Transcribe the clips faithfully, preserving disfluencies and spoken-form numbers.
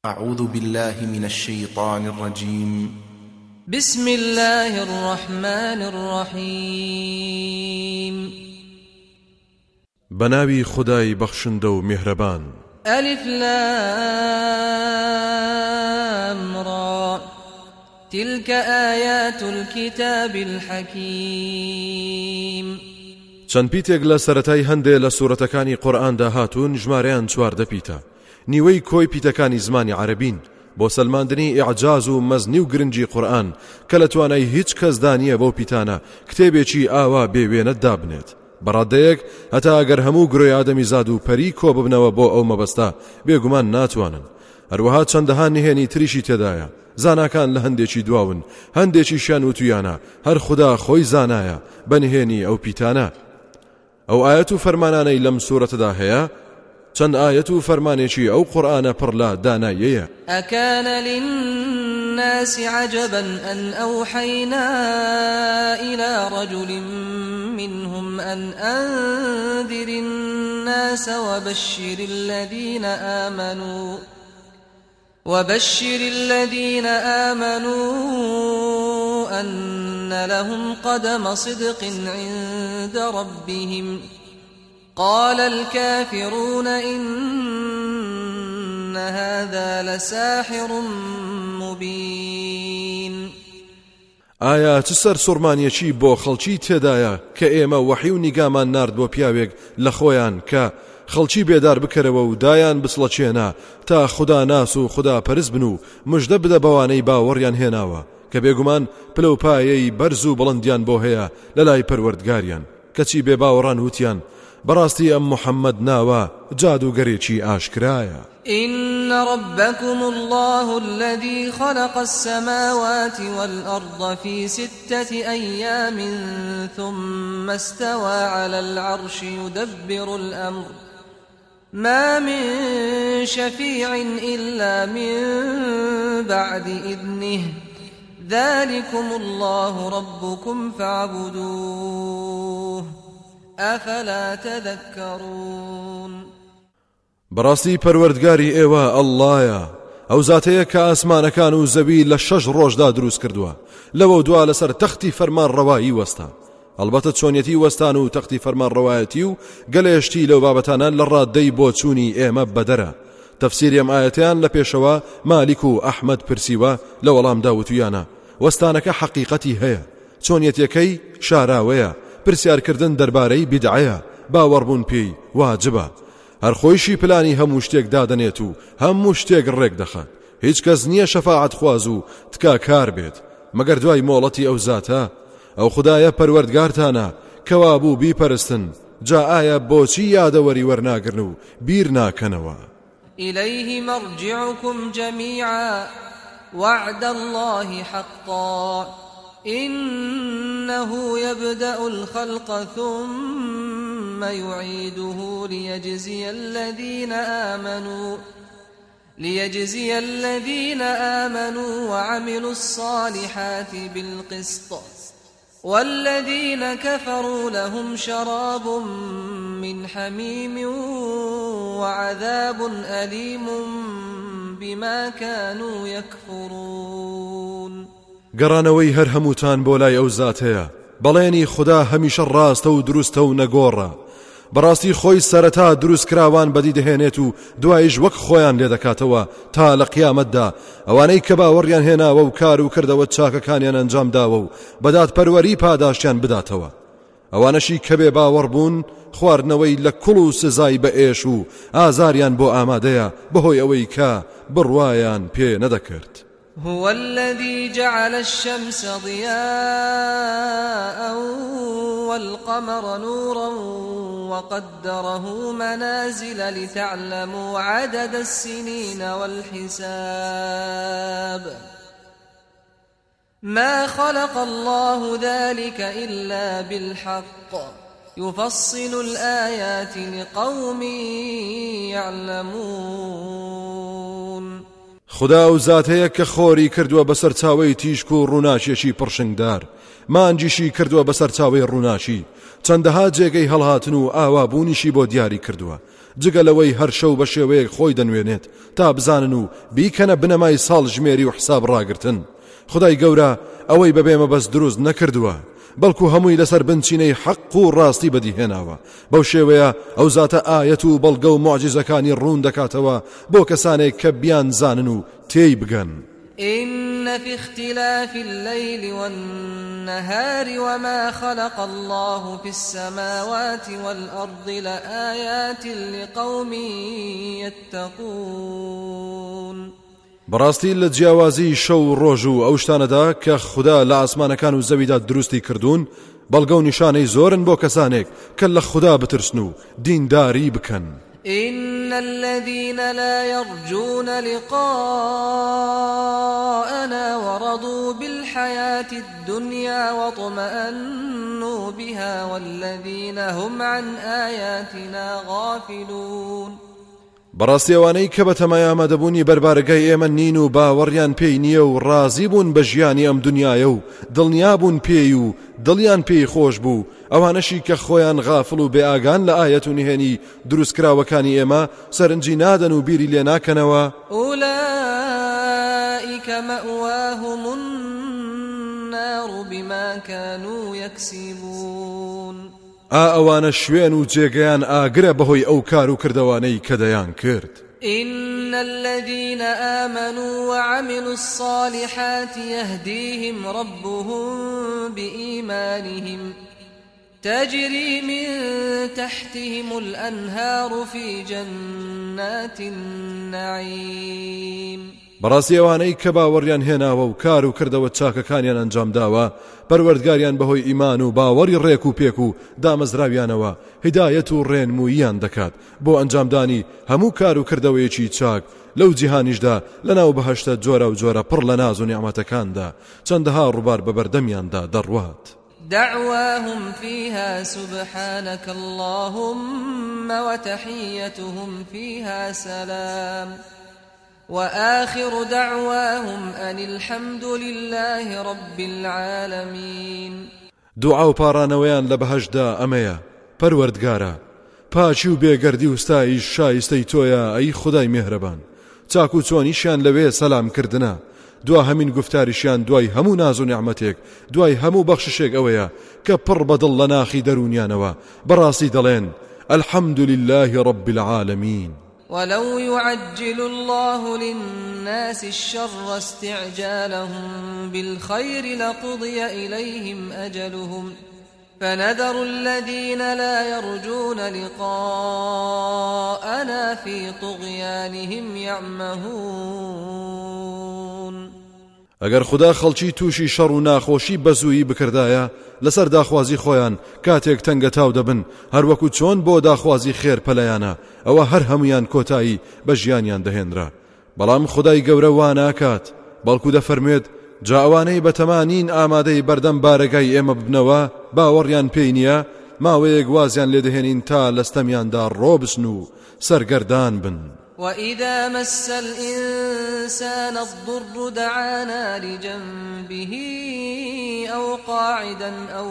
أعوذ بالله من الشيطان الرجيم. بسم الله الرحمن الرحيم. بناوي خداي بخشندو مهربان. ألف لام را تلك آيات الكتاب الحكيم. چەند پیتێک لە سەرەتای هەندێ لە سوورەتەکانی قورئاندا هاتوون، ژمارەیان چواردە پیتە. نیوەی کۆی پیتەکانی زمانی عەرەبین بۆ سەلماندنی ئیعجاز و مەزنی و گرنگی قورئان کە لە توانای هیچ کەسدا نییە بەو پیتانە کتێبێکی ئاوا بێوێنە دابنێت. بەڕادەیەک هەتا ئەگەر هەموو گرۆی ئادەمیزاد و پەری کۆ ببنەوە بۆ ئەو مەبەستە بێگومان ناتوانن. هەروەها چەندەها نهێنی تریشی تێدایە. زاناکان لە هەندێکی دواون، هەندێکیشیان وتویانە هەر خوددا خۆی زانایە بە نهێنی ئەو پیتانە. ئەو ئاەت و فەرمانانەی لەم سوورەتەدا هەیە، چەند ئاەت و فەرمانێکی ئەو قورئانە پڕ لە داناییەیە. ئەکان للناس عجبا أن أوحينا إلى رجل منهم أن أنذر الناس وبشر الذين آمنوا وبشر الذين آمنوا أن لهم قدم صدق عند ربهم. قال الكافرون إن هذا لساحر مبين. ئایا چ سەر سوڕمانیەکی بۆ خەڵکی تێدایە کە ئێمە وەحی و نیگامان نارد بۆ پیاوێک لە خۆیان کە خەڵکی بێدار بکەرەوە و دایان بسڵەچێنە تا خوددا ناس و خوددا پەرست بن و مژدە بدە بەوانەی باوەڕیان هێناوە کە بێگومان پلەپایەی بەرز و بڵندیان بۆ هەیە لە لای پەروەردگاریان، کەچی بێ باوەڕان وتیان بەڕاستی ئەم محەممەد ناوە جادوگەرێکی ئاشکرایە. إن ربكم الله الذي خلق السماوات والأرض في ستة أيام ثم استوى على العرش يدبر الأمر ما من شفيع إلا من بعد إذنه ذلكم الله ربكم فاعبدوه أفلا تذكرون. بەڕاستی پەروەردگاری ئێوە ئەڵڵایە، ئەو زاتەیە کە ئاسمانەکان و زەوی لە شەش ڕۆژدا دروست کردووە، لەوە دوا لەسەر تەختی فەرمان ڕەوایی وەستا. ئەلبەتە چۆنیەتی وەستان و تەختی فەرمان ڕەوایەتی و گەلێشتی لەو بابەتانە لە ڕاددەی بۆ چوونی ئێمە بەدەرە. تەفسیری ئەم ئاەتیان لە پێشەوە مالیک و ئەحمەد پرسیوە لە وەڵامدا وتویانە وەستانەکە حەقیقەتی هەیە، چۆنیەتەکەی شاراوەیە، پرسیارکردن دەربارەی بیدعەیە، باوەڕبوون پێی واجبە. هەر خۆیشی پلانی هەموو شتێک دادەنێت و هەموو شتێک ڕێک دەخات. هیچ کەس نییە شەفاعەت خواز و تکا کار بێت مەگەر دوای مۆڵەتی ئەو زاتە. ئەو خودایە پەروەردگارتانە کەوا بوو بیپەرستن، جا ئایا بۆچی یادەوەری وەرناگرن و بیر ناکەنەوە؟ إليه مرجعكم جميعا وعد الله حقا إنه يبدأ الخلق ثم يعيده ليجزي الذين آمنوا ليجزي الذين آمنوا وعملوا الصالحات بالقسط والذين كفروا لهم شراب من حميم وعذاب أليم بما كانوا يكفرون. گەڕانەوەی هەر هەمووتان بۆ لای ئەو زات هەیە، بەڵێنی خوددا هەمیشە ڕاستە و دروستە و نەگۆڕە. بەڕاستی خۆی سەرەتا دروست کراوان بەدی دەهێنێت و دوایش وەک خۆیان لێ دەکاتەوە تا لە قیامەتدا. ئەوانەی کە باوەڕیان هێناوە و کار و کردەوە چاکەکانیان ئەنجام داوە و بەدات پەروەری پاداشتیان بداتەوە. ئەوانەشی کە بێ باوەڕ بوون خواردنەوەی لە کوڵ و سزای بە ئێش و ئازاریان بۆ ئامادەیە بەهۆی ئەوەی کە بڕوایان پێ نەدەکرد. هو الذي جعل الشمس ضياء والقمر نورا وقدره منازل لتعلموا عدد السنين والحساب ما خلق الله ذلك إلا بالحق يفصل الآيات لقوم يعلمون. خدا و زاتەیە کە خۆری کردووە بەسەر چاوەی تیشک و ڕووناچێکی پڕشنگدار، مانجیشی کردووە بەسەر چاوەی ڕووناچی، چەندەها جێگەی هەڵهاتن و ئاوابوونیشی بۆ دیاری کردووە. جگە لەوەی هەر شەو بە شێوەیەک خۆی دەنوێنێت تا بزانن و بیکەنە بنەمای ساڵ ژمێری و حساب ڕاگرتن. خدای گەورە ئەوەی بەبێ مەبەست دروست نەکردووە، بەڵکو هەمووی لەسەر بنچینەی حەق و ڕاستی بەدیهێناوە. بەو شێوەیە ئەو زاتە ئایەت و بەڵگە و معجزەکانی ڕوون دەکاتەوە بۆ کەسانێک کە بیان زانن و تێی بگەن. إن في اختلاف الليل والنهار وما خلق الله في السماوات والأرض لآيات لقوم يتقون. بەڕاستی لە جیاوازی شەو ڕۆژ و ئەو شتانەدا کە خوددا لە ئاسمانەکان و زەویدا دروستی کردوون بەڵگە و نیشانەی زۆرن بۆ کەسانێک کە لە خوددا بترسن و دینداری بکەن. إن الذين لا يرجون لقاءنا ورضوا بالحياة الدنيا واطمأنوا بها والذين هم عن آياتنا غافلون. بەڕاستی ئەوانەی کە بە تەمای ئامادەبوونی بەربارەگای ئێمە نین و باوەڕیان پێی نییە و ڕازی بوون بە ژیانی ئەم دنیایە و دڵنیابوون پێی و دڵیان پێی خۆش بوو، ئەوانەشی کە خۆیان غافڵ و بێئاگان لە ئایەت و نهێنی دروستکراوەکانی ئێمە سەرنجی نادەن و بیری لێ ناکەنەوە. أولئك مأواهم النار بما كانوا يكسبون. ئا ئەوانە شوێن و جێگەیان ئاگرە بەهۆی ئەو کار و کردەوانەی کە دەیان کرد. إن الذين آمنوا وعملوا الصالحات يهديهم ربهم بإيمانهم تجري من تحتهم الأنهار في جنات النعيم. بەڕاستی ئەوانەی کە باوەڕیان هێناوە و کار و کردەوە چاکەکانیان ئەنجام داوە پەروەردگاریان بەهۆی ئیمان و باوەڕی ڕێک و پێک و دامەزراویانەوە هیدایەت و ڕێنمووییان دەکات بۆ ئەنجامدانی هەموو کار و کردەوەیەکی چاک لەو جیهانیشدا لەناو بەهەشتە جۆرە و جۆرە پڕ لە ناز و نیعمەتەکاندا چەندەها ڕووبار بە بەردەمیاندا دەڕوات. دعواهم فيها سبحانك اللهم وتحيتهم فيها سلام وآخر دعواهم أن الحمد لله رب العالمين. دوعا و پارانەوەیان لە بەهەشدا ئەمەیە: پەروەردگارە، پاچی و بێگەردی و ستایش شایستەی تۆیە ئەی خودای میهرەبان. چاک و چۆنیشیان لەوێ سەلام کردنە، دوا هەمین گفتاریشیان دوای هەموو ناز و نیعمەتێک دوای هەموو بەخششێک ئەوەیە کە پڕ بەدڵ لە ناخی دەرونیانەوە بەڕاستی دەڵێن الحمد لله رب العالمين. ولو يعجل الله للناس الشر استعجالهم بالخير لقضي إليهم أجلهم فنذر الذين لا يرجون لقاءنا في طغيانهم يعمهون. ئەگەر خدا خەڵکی تووشی شەڕ و ناخۆشی بەزوویی بکردایە لەسەر داخوازی خۆیان کاتێک تەنگە تاو دەبن هەروەکو چۆن بۆ داخوازی خێر پەلەیانە ئەوە هەر هەمویان کۆتایی بە ژیانیان دەهێنرا. بەڵام خدای گەورە وا ناکات، بەڵکو دەفەرمێت جا ئەوانەی بەتەمانین ئامادەی بەردەم بارەگای ئێمە ببنەوە باوەڕیان پێی نییە ماوەیەک وازیان لێ دەهێنین تا لەستەمیاندا ڕۆبسن و سەرگەردان بن. وإذا مس الإنسان الضر دعانا لجنبه أو قاعدا أو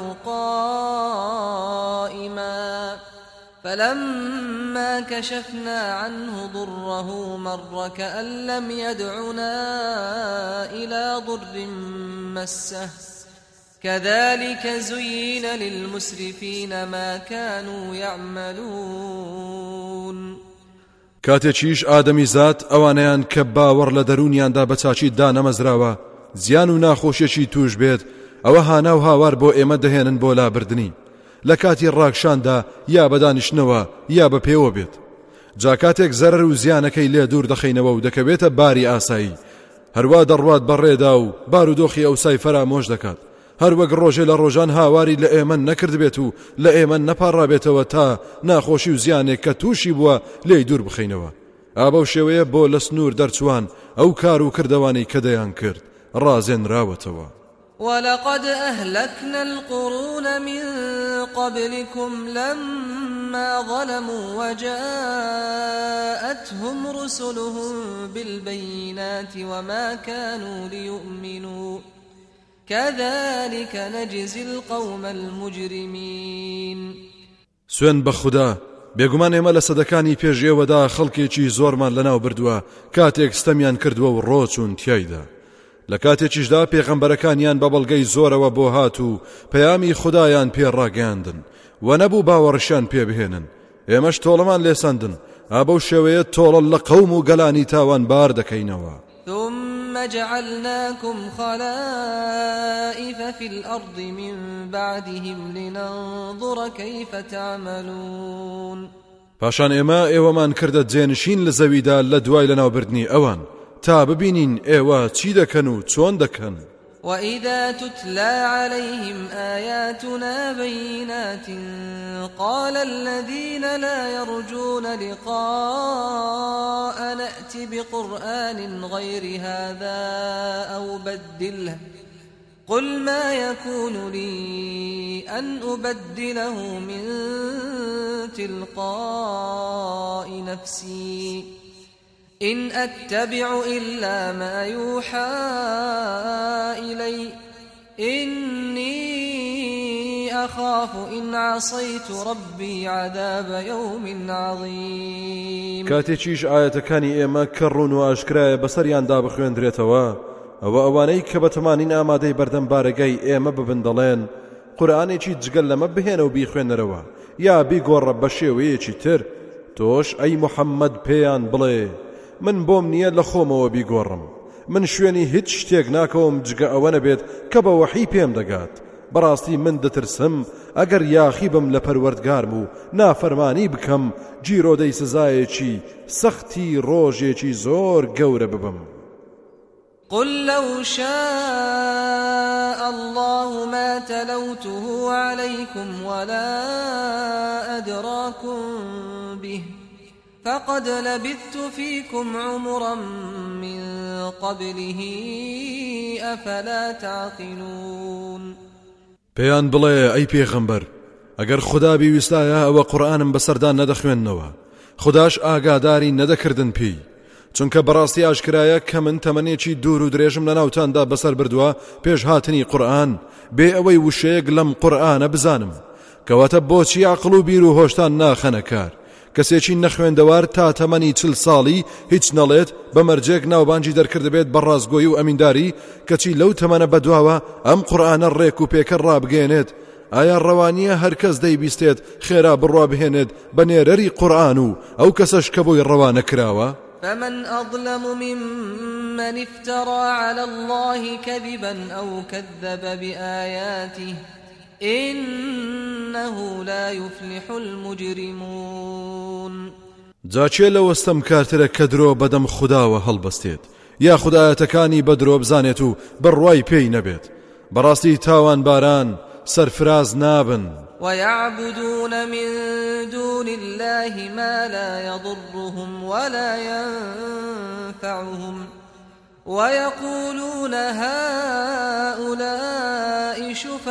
قائما فلما كشفنا عنه ضره مر كأن لم يدعنا إلى ضر مسه كذلك زين للمسرفين ما كانوا يعملون. کاتێکیش ئادەمی زات ئەوانەیان کە باوەڕ لە دەرونیاندا بە چاچی دانەمەزراوە زیان و ناخۆشیێکی توش بێت ئەوە هانا و هاوار بۆ ئێمە دەهێنن بۆ لابردنی لە کاتی ڕاکشاندا یا بە دانیشتنەوە یا بە پێوە بێت. جا کاتێک زەرەر و زیانەکەی لێ دوور دەخەینەوە و دەکەوێتە باری ئاسایی هەروە دەڕوات بەڕێدا و بارودۆخی ئەوسای فەرامۆش دەکات هەروەک ڕۆژێ لە ڕۆژان هاواری لە ئێمە نەکرد بێت و لە ئێمە نەپاڕابێتەوە تا ناخۆشی و زیانێک کە تووشی بووە لێی دوور بخەینەوە. ئابە شێوەیە بۆ لە سنوور دەرچوان ئەو کار و کردەوانەی کە دەیان کرد ڕازێنراوەتەوە. ولقد أهلكنا القرون من قبلكم لما ظلموا وجاءتهم رسلهم بالبينات وما كانوا ليؤمنوا كذلك نجزي القوم المجرمين. سوێن بە خوددا بێگومان ئێمە لە سەدەکانی پێشێوەدا خەڵکێکی زۆرمان لەناو بردووە کاتێک ستەمیان کردووە و ڕۆچوون تیایدا. لە کاتێکیشدا پێغەمبەرەکانیان بە بەڵگەی زۆرەوە بۆ هات و پەیامی خودایان پێڕاگەاندن و نەبوو باوەڕشیان پێ بهێنن. ئێمەش تۆڵەمان لێساندن، ئابەو شێوەیە تۆڵە لە قەوم و گەلانی تاوان بار دەکەینەوە. ثم جعلناكم خلائف في الأرض من بعدهم لننظر كيف تعملون. پاشان ئێمە ئێوەمان کردە جێنشین لە زەویدا لە دوای لەناوبردنی ئەوان تا ببینین ئێوە چی دەکەن و چۆن دەکەن. وإذا تتلى عليهم آياتنا بينات قال الذين لا يرجون لقاء نأت بقرآن غير هذا أو بدله قل ما يكون لي أن أبدله من تلقاء نفسي إن أتبع إلا ما يوحى إلي إني أخاف إن عصيت ربي عذاب يوم عظيم. كاتيشيش آياتكاني إيما كرون وأشكرايا بسريان داب خويندريتوا أو أواني كبتمانين آمادي بردن بارقاي إيما ببندلين قرآني چي جگل لما بهين و بيخوين روا يا بيقور رب الشيوية چي تر توش أي محمد بيان بلي من بۆم نییە لە خۆمەوە بیگۆڕم، من شوێنی هیچ شتێک ناکەوم جگە ئەوە نەبێت کە بە وەحی پێم دەگات. بەڕاستی من دەترسم ئەگەر یاخی بم لە پەروەردگارم و نافەرمانی بکەم جیرۆدەی سزایەکی سەختی ڕۆژێکی زۆر گەورە ببم. قل لو شاء الله ما تلوته عليكم ولا أدراكم به فقد لبثت فيكم عمرا من قبله أفلا تعقلون. پێیان بڵێ ئەی پێغەمبەر ئەگەر خوددا بیویستایە ئەوە قورئانم بەسەردان نەدەخوێندنەوە، خودداش ئاگاداری نەدەکردن پێی، چونکە بەڕاستی ئاشکرایە کە من تەمەنێکی دوور و درێژم لە ناوتاندا بەسەر بردووە پێش هاتنی قورئان بێ ئەوەی وشەیەک لەم قورئانە بزانم. کەواتە بۆچی عەقڵ و بیر و هۆشتان ناخەنە کار؟ کەسێکی نەخوێندەوار تا تەمەنی چل ساڵی هیچ نەڵێت بە مەرجێک ناوبانجی دەرکردبێت بە ڕازگۆیی و ئەمینداری کەچی لەو تەمەنە بەدواوە ئەم قورئانە ڕێک و پێکە ڕابگەێنێت. ئایا ڕەوانیە هەرکەس دەیبیستێت خێرا بڕوا بهێنێت بە نێرەری قورئان و ئەو کەسەش کە بۆی ڕەوانە کراوە؟ فمن أظلم ممن افترى على الله كذبا أو كذب بآياته إنه لا يفلح المجرمون. جاچێ لە وەستەم کارترە کە درۆ بەدەم خودداوە هەڵبەستێت یا خودایەتەکانی بەدرۆ بزانێت و بڕوای پێی نەبێت، بەڕاستی تاوان باران سەرفراز نابن. ويعبدون من دون الله ما لا يضرهم ولا ينفعهم ويقولون هؤلاء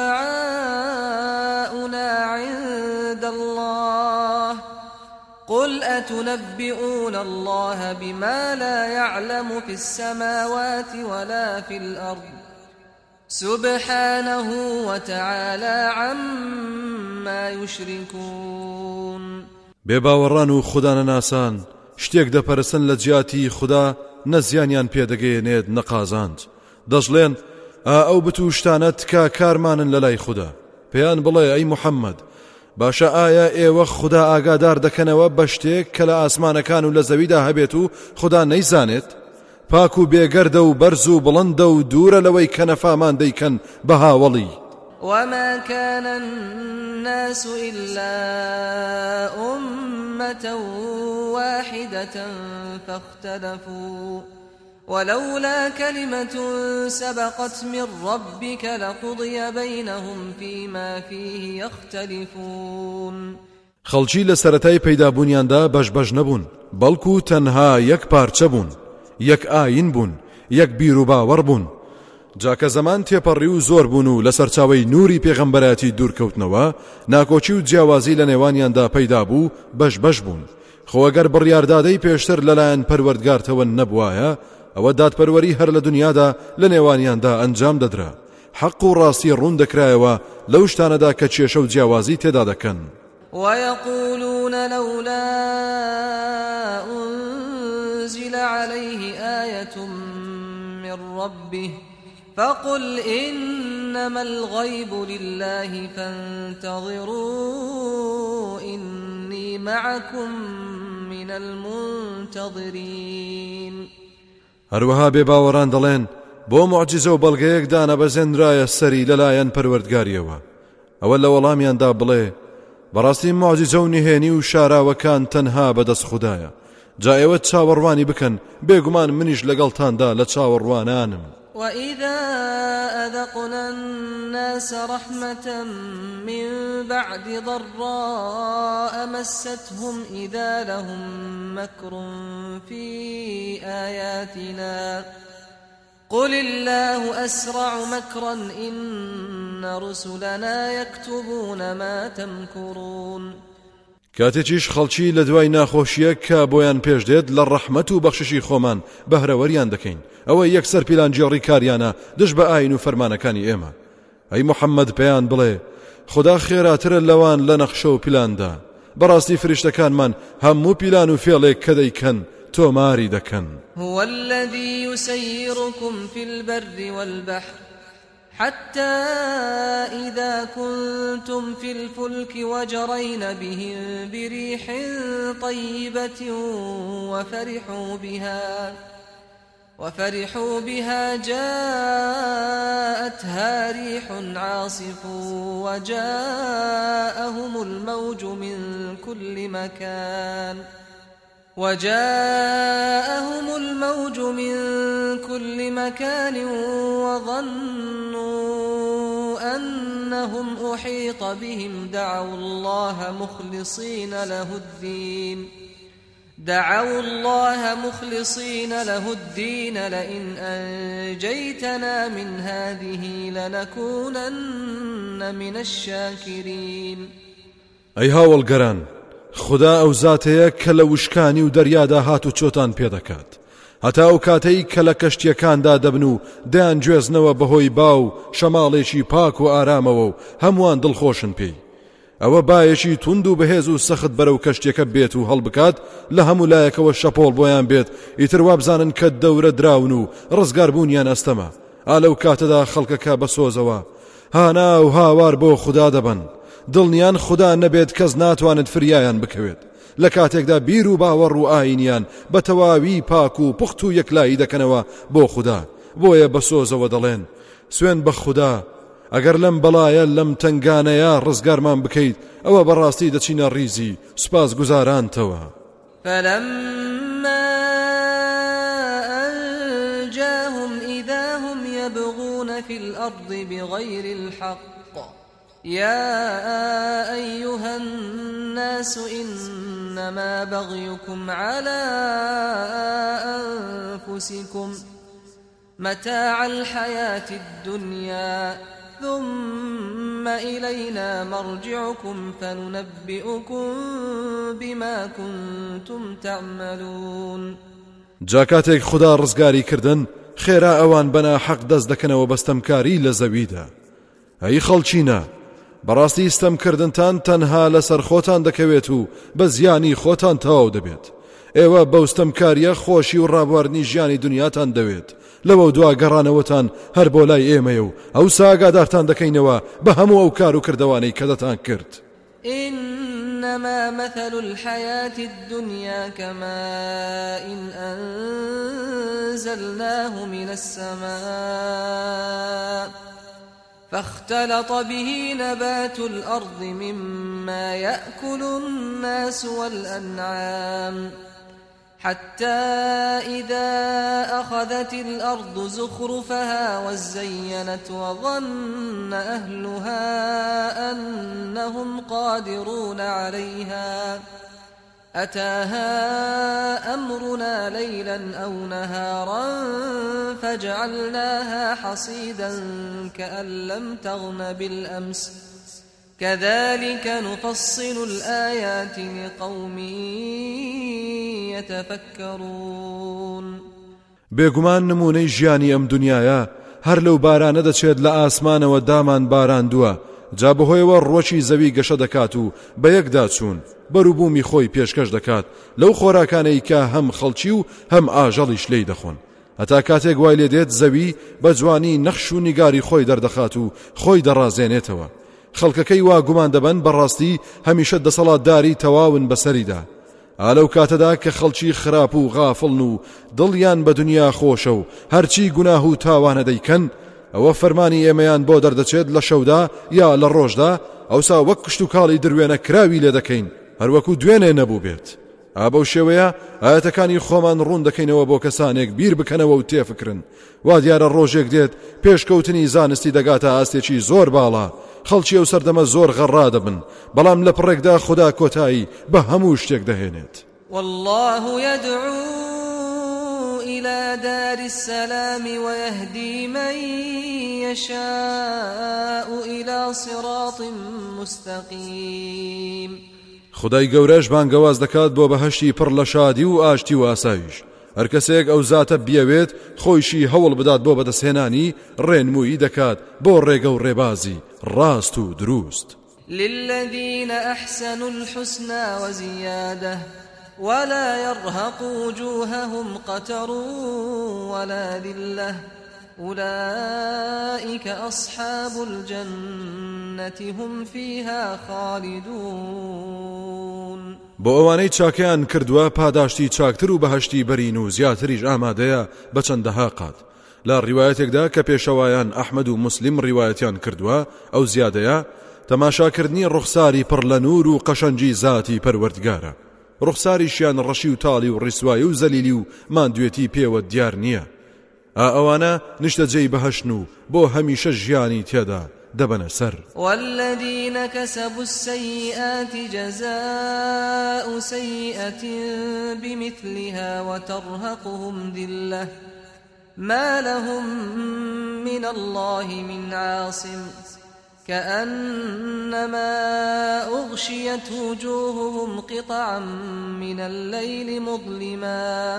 شفعاؤنا عند الله قل أتنبئون الله بما لا يعلم في السماوات ولا في الأرض سبحانه وتعالى عما يشركون. بێباوەڕان و خوددانە ناسان شتێک دەپەرسن لە جیاتی خوددا نەزیانیان پێدەگەیەنێت نەقازاند، دەژڵێن ئا ئەو بتوشتانە تکا کارمانن لە لای خوددا. پێیان بڵێ ئەی محەممەد باشە ئایا ئێوە خوددا ئاگادار دەکەنەوە بە شتێک کە لە ئاسمانەکان و لە زەویدا هەبێت و خوددا نەیزانێت؟ پاک و بێگەردە و بەرز و بڵندە و دوورە لەوەی کە نەفامان دەیکەن بە هاوڵی. وما كان الناس إلا أمة واحدة فاختلفوا ولولا كلمة سبقت من ربك لقضي بينهم فيما فيه يختلفون. خەڵکی لە سەرەتای پەیدابوونیاندا بەش بەش نەبوون، بەڵکو تەنها یەک پارچە بوون، یەک ئاین بوون، یەک بیر و باوەڕ بوون. جاکە زەمان تێپەڕی و زۆر بوون و لە سەرچاوەی نوری پێغەمبەراتی دوورکەوتنەوە ناکۆچی و جیاوازی لە نێوانیاندا پەیدا بوو، بەش بەش بوون. خۆگەر بڕیاردادەی پێشتر لەلایەن پەروەردگارتەوە نەبوایە ئەوە دادپەروەری هەر لە دنیادا لە نێوانیاندا ئەنجام دەدرا. حەق و ڕاستی ڕوون دەکرایەوە لەو شتانەدا کە کێشە و جیاوازی تێدا دەکەن. ويقولون لولا أنزل عليه آية من ربه فقل إنما الغيب لله فانتظروا إني معكم من المنتظرين. هەروەها بێباوەڕان دەڵێن بۆ معجزە و بەڵگەیەک دانە بەزێنرایە سەری لەلایەن پەروەردگاریەوە. ئەوە لە وەڵامیاندا بڵێ بەڕاستی معجزە و نهێنی و شاراوەکان تەنها بەدەست خوددایە، جا ئێوە چاوەڕوانی بکەن، بێگومان منیش لەگەڵتاندا لە چاوەڕوانانم. وإذا أذقنا الناس رحمة من بعد ضراء مستهم إذا لهم مكر في آياتنا قل الله أسرع مكرا إن رسلنا يكتبون ما تمكرون. کاتێکیش خەڵکی لە دوای ناخۆشیە کە بۆیان پێش دێت لە ڕەحمەت و بەخششی خۆمان بەهرەوەریان دەکەین، ئەوە یەکسەر پیلانجێڕی کاریانە دژ بە ئاین و فەرمانەکانی ئێمە. ئەی موحەممەد پێیان بڵێ خدا خێراترە لەوان لە نەخشە و پیلاندا، بەڕاستی فریشتەکانمان هەموو پیلان و فێڵێک کە دەیکەن تۆماری دەکەن. هو الذي يسيركم في البر والبحر حتى إذا كنتم في الفلك وجرين بهم بريح طيبة وفرحوا بها وفرحوا بها جاءتها ريح عاصف وجاءهم الموج من كل مكان وجاءهم الموج من كل مكان وظنوا أنهم أحيط بهم دعوا الله مخلصين له الدين دعوا الله مخلصين له الدين لئن أنجيتنا من هذه لنكونن من الشاكرين. أي هاوڵگەران خدا ئەو زاتەیە کە لە وشکانی و دەریادا هات و چۆتان پێدەکات، هەتا ئەو کاتەی کە لە کەشتیەکاندا دەبن و دەیان گوێزنەوە بەهۆی باو شەماڵێکی پاک و ئارامەوە و هەمووان دڵخۆشن پێی. ئەوە بایەکی توند و بەهێز و سەخت بەرەو کەشتیەکە بێت و هەڵبکات لە هەموو لایەکەوە شەپۆڵ بۆیان بێت، ئیتر وابزانن کە دەورە دراون و ڕزگاربوونیان ئەستەمە. ئا لەو کاتەدا خەڵکەکە بە سۆزەوە هانا و هاوار بۆ خدا دەبن، دڵنیان خدا نەبێت کەس ناتوانێت فریایان بکەوێت. لە کاتێکدا بیر و باوەڕ و ئاینیان بە تەواوی پاک و پوخت و یەکلایی دەکەنەوە بۆ خدا، بۆیە بە سۆزەوە دەڵێن سوێن بە خدا، ئەگەر لەم بەڵایە لەم تنگانەیە ڕزگارمان بکەیت ئەوە بەڕاستی دەچینە ڕیزی سوپاس گوزارانتەوە. فلما أنجاهم إذا هم يبغون في الأرض بغير الحق يا أيها الناس إنما بغيكم على أنفسكم متاع الحياة الدنيا ثم إلينا مرجعكم فننبئكم بما كنتم تعملون. جاکاتێک خدا ڕزگاری کردن خێرا ئەوان بەنا حەق دەست دەکەنەوە بەستەمکاری لە زەویدا. ئەی خەڵچینە بەڕاستی ستەمکردنتان تەنها لەسەر خۆتان دەکەوێت و بە زیانی خۆتان تەواو دەبێت. ئێوە بەو ستەمکاریە خۆشی و ڕابواردنی ژیانی دنیاتان دەوێت، لەوە دوا گەڕانەوەتان هەر بۆ لای ئێمەیە و ئەو ساگادارتان دەکەینەوە بە هەموو ئەو کار و کردەوانەی کە دەتان کرد. إنما مثل الحياة الدنيا كماء أنزلناه من السماء فاختلط به نبات الأرض مما يأكل الناس والأنعام حتى إذا أخذت الأرض زخرفها وزينت وظن أهلها أنهم قادرون عليها أتاها أمرنا ليلا أو نهارا فجعلناها حصيدا كأن لم تغن بالأمس كذلك نفصل الآيات لقوم يتفكرون. بێگومان نمونەی ژیانی ئەم دنیاە هەر لەو بارانە دەچێت لە ئاسمانەوە دامان باراندووە، جا بەهۆیەوە ڕۆکی زەوی گەشە دەکات و بە یەکدا چوون بەروبوومی خۆی پێشکەش دەکات لەو خۆراکانەی کە هەم خەڵکی و هەم ئاژەڵیش لێی دەخۆن هەتا کاتێک وای لێ دێت زەوی بە جوانی نەخش و نیگاری خۆی دەردەخات و خۆی دەڕازێنێتەوە خەڵکەکەی وا گومان دەبن بەڕاستی هەمیشە دەسەڵاتداری تەواون بەسەریدا ئالەو کاتەدا کە خەڵکی خراپ و غافڵن و دڵیان بە دنیا خۆشە و هەرچی گوناه و تاوانە دەیکەن ئەوە فەرمانی ئێمەیان بۆ دەردەچێت لە شەودا یا لە ڕۆژدا ئەوسا وەک کشت و کاڵی دروێنە کراوی لێ دەکەین هەروەکو دوێنێ نەبوو بێت ئابەو شێوەیە ئاەتەکانی خۆمان ڕوون دەکەینەوە بۆ کەسانێک بیر بکەنەوە و تێفکرن وا دیارە ڕۆژێک دێت پێشکەوتنی زانستی دەگاتە ئاستێکی زۆر باڵا خەڵکی ئەو سەردەمە زۆر غەڕا دەبن بەڵام لە پڕێکدا خوددا کۆتایی بە هەموو شتێک دەهێنێت والله يدعو إلى دار السلام ويهدي من يشاء إلى صراط مستقيم خدای گەورەش بانگەواز دەکات بۆ بەهەشتی پڕ لە شادی و ئاشتی و ئاسایش هەر کەسێک ئەو زاتە بیەوێت خۆیشی هەوڵ بدات بۆ بەدەستهێنانی ڕێنمووی دەکات بۆ ڕێگە و ڕێبازی ڕاست و دروست للذين أحسنوا الحسنى وزيادة ولا يرهق وجوههم قتر ولا ذلة أولئك أصحاب الجنة هم فيها خالدون بۆ ئەوانەی چاکیان کردووە پاداشتی چاکتر و بەهەشتی بەرین و زیاتریش ئامادەیە بە چەندەها قات لە ڕیوایەتێکدا کە پێشەوایان ئەحمەد و موسلیم ڕیوایەتیان کردووە ئەو زیادەیە تەماشاکردنی ڕوخساری پڕ لە نور و قەشەنجی زاتی پەروەردگارە ڕوخساریشیان ڕەشی و تاڵی و ڕیسوایی و زەلیلی و ماندوێتی پێوە دیار نییە ئا ئەوانە نیشتەجێی بەهەشن و بۆ هەمیشە ژیانی تێدا دەبەنە سەر والذين كسبوا السيئات جزاء سيئة بمثلها وترهقهم ذلة ما لهم من الله من عاصم كأنما أغشيت وجوههم قطعا من الليل مظلما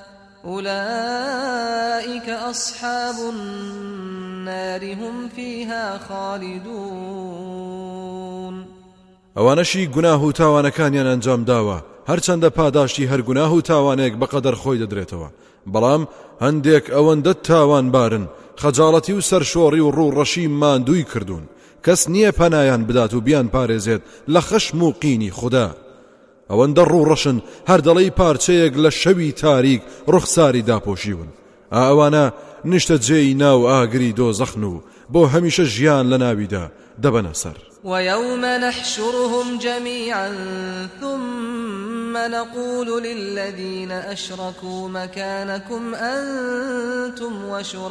أولئك أصحاب النار هم فيها خالدون ئەوانەشی گوناه و تاوانەکانیان ئەنجام داوە هەرچەندە پاداشتی هەر گوناه و تاوانێک بەقەدەر خۆی دەدرێتەوە بەڵام هەندێک ئەوەندە تاوانبارن خەجاڵەتی و سەرشۆڕی و ڕووڕەشی ماندووی کردوون کەس نییە پەنایان بدات و بیان پارێزێت لە خەشم و قینی خوددا ئەوەندە ڕووڕەشن هەر دەڵی پارچەیەک لە شەوی تاریک ڕوخساری داپۆشیون ئەوانە نیشتە جێی ناو ئاگری دۆزەخن و بۆ هەمیشە ژیان لە ناویدا دەبەنە سەر ويوم نحشرهم جميعا ثم نقول للذين أشركوا مكانكم أنتم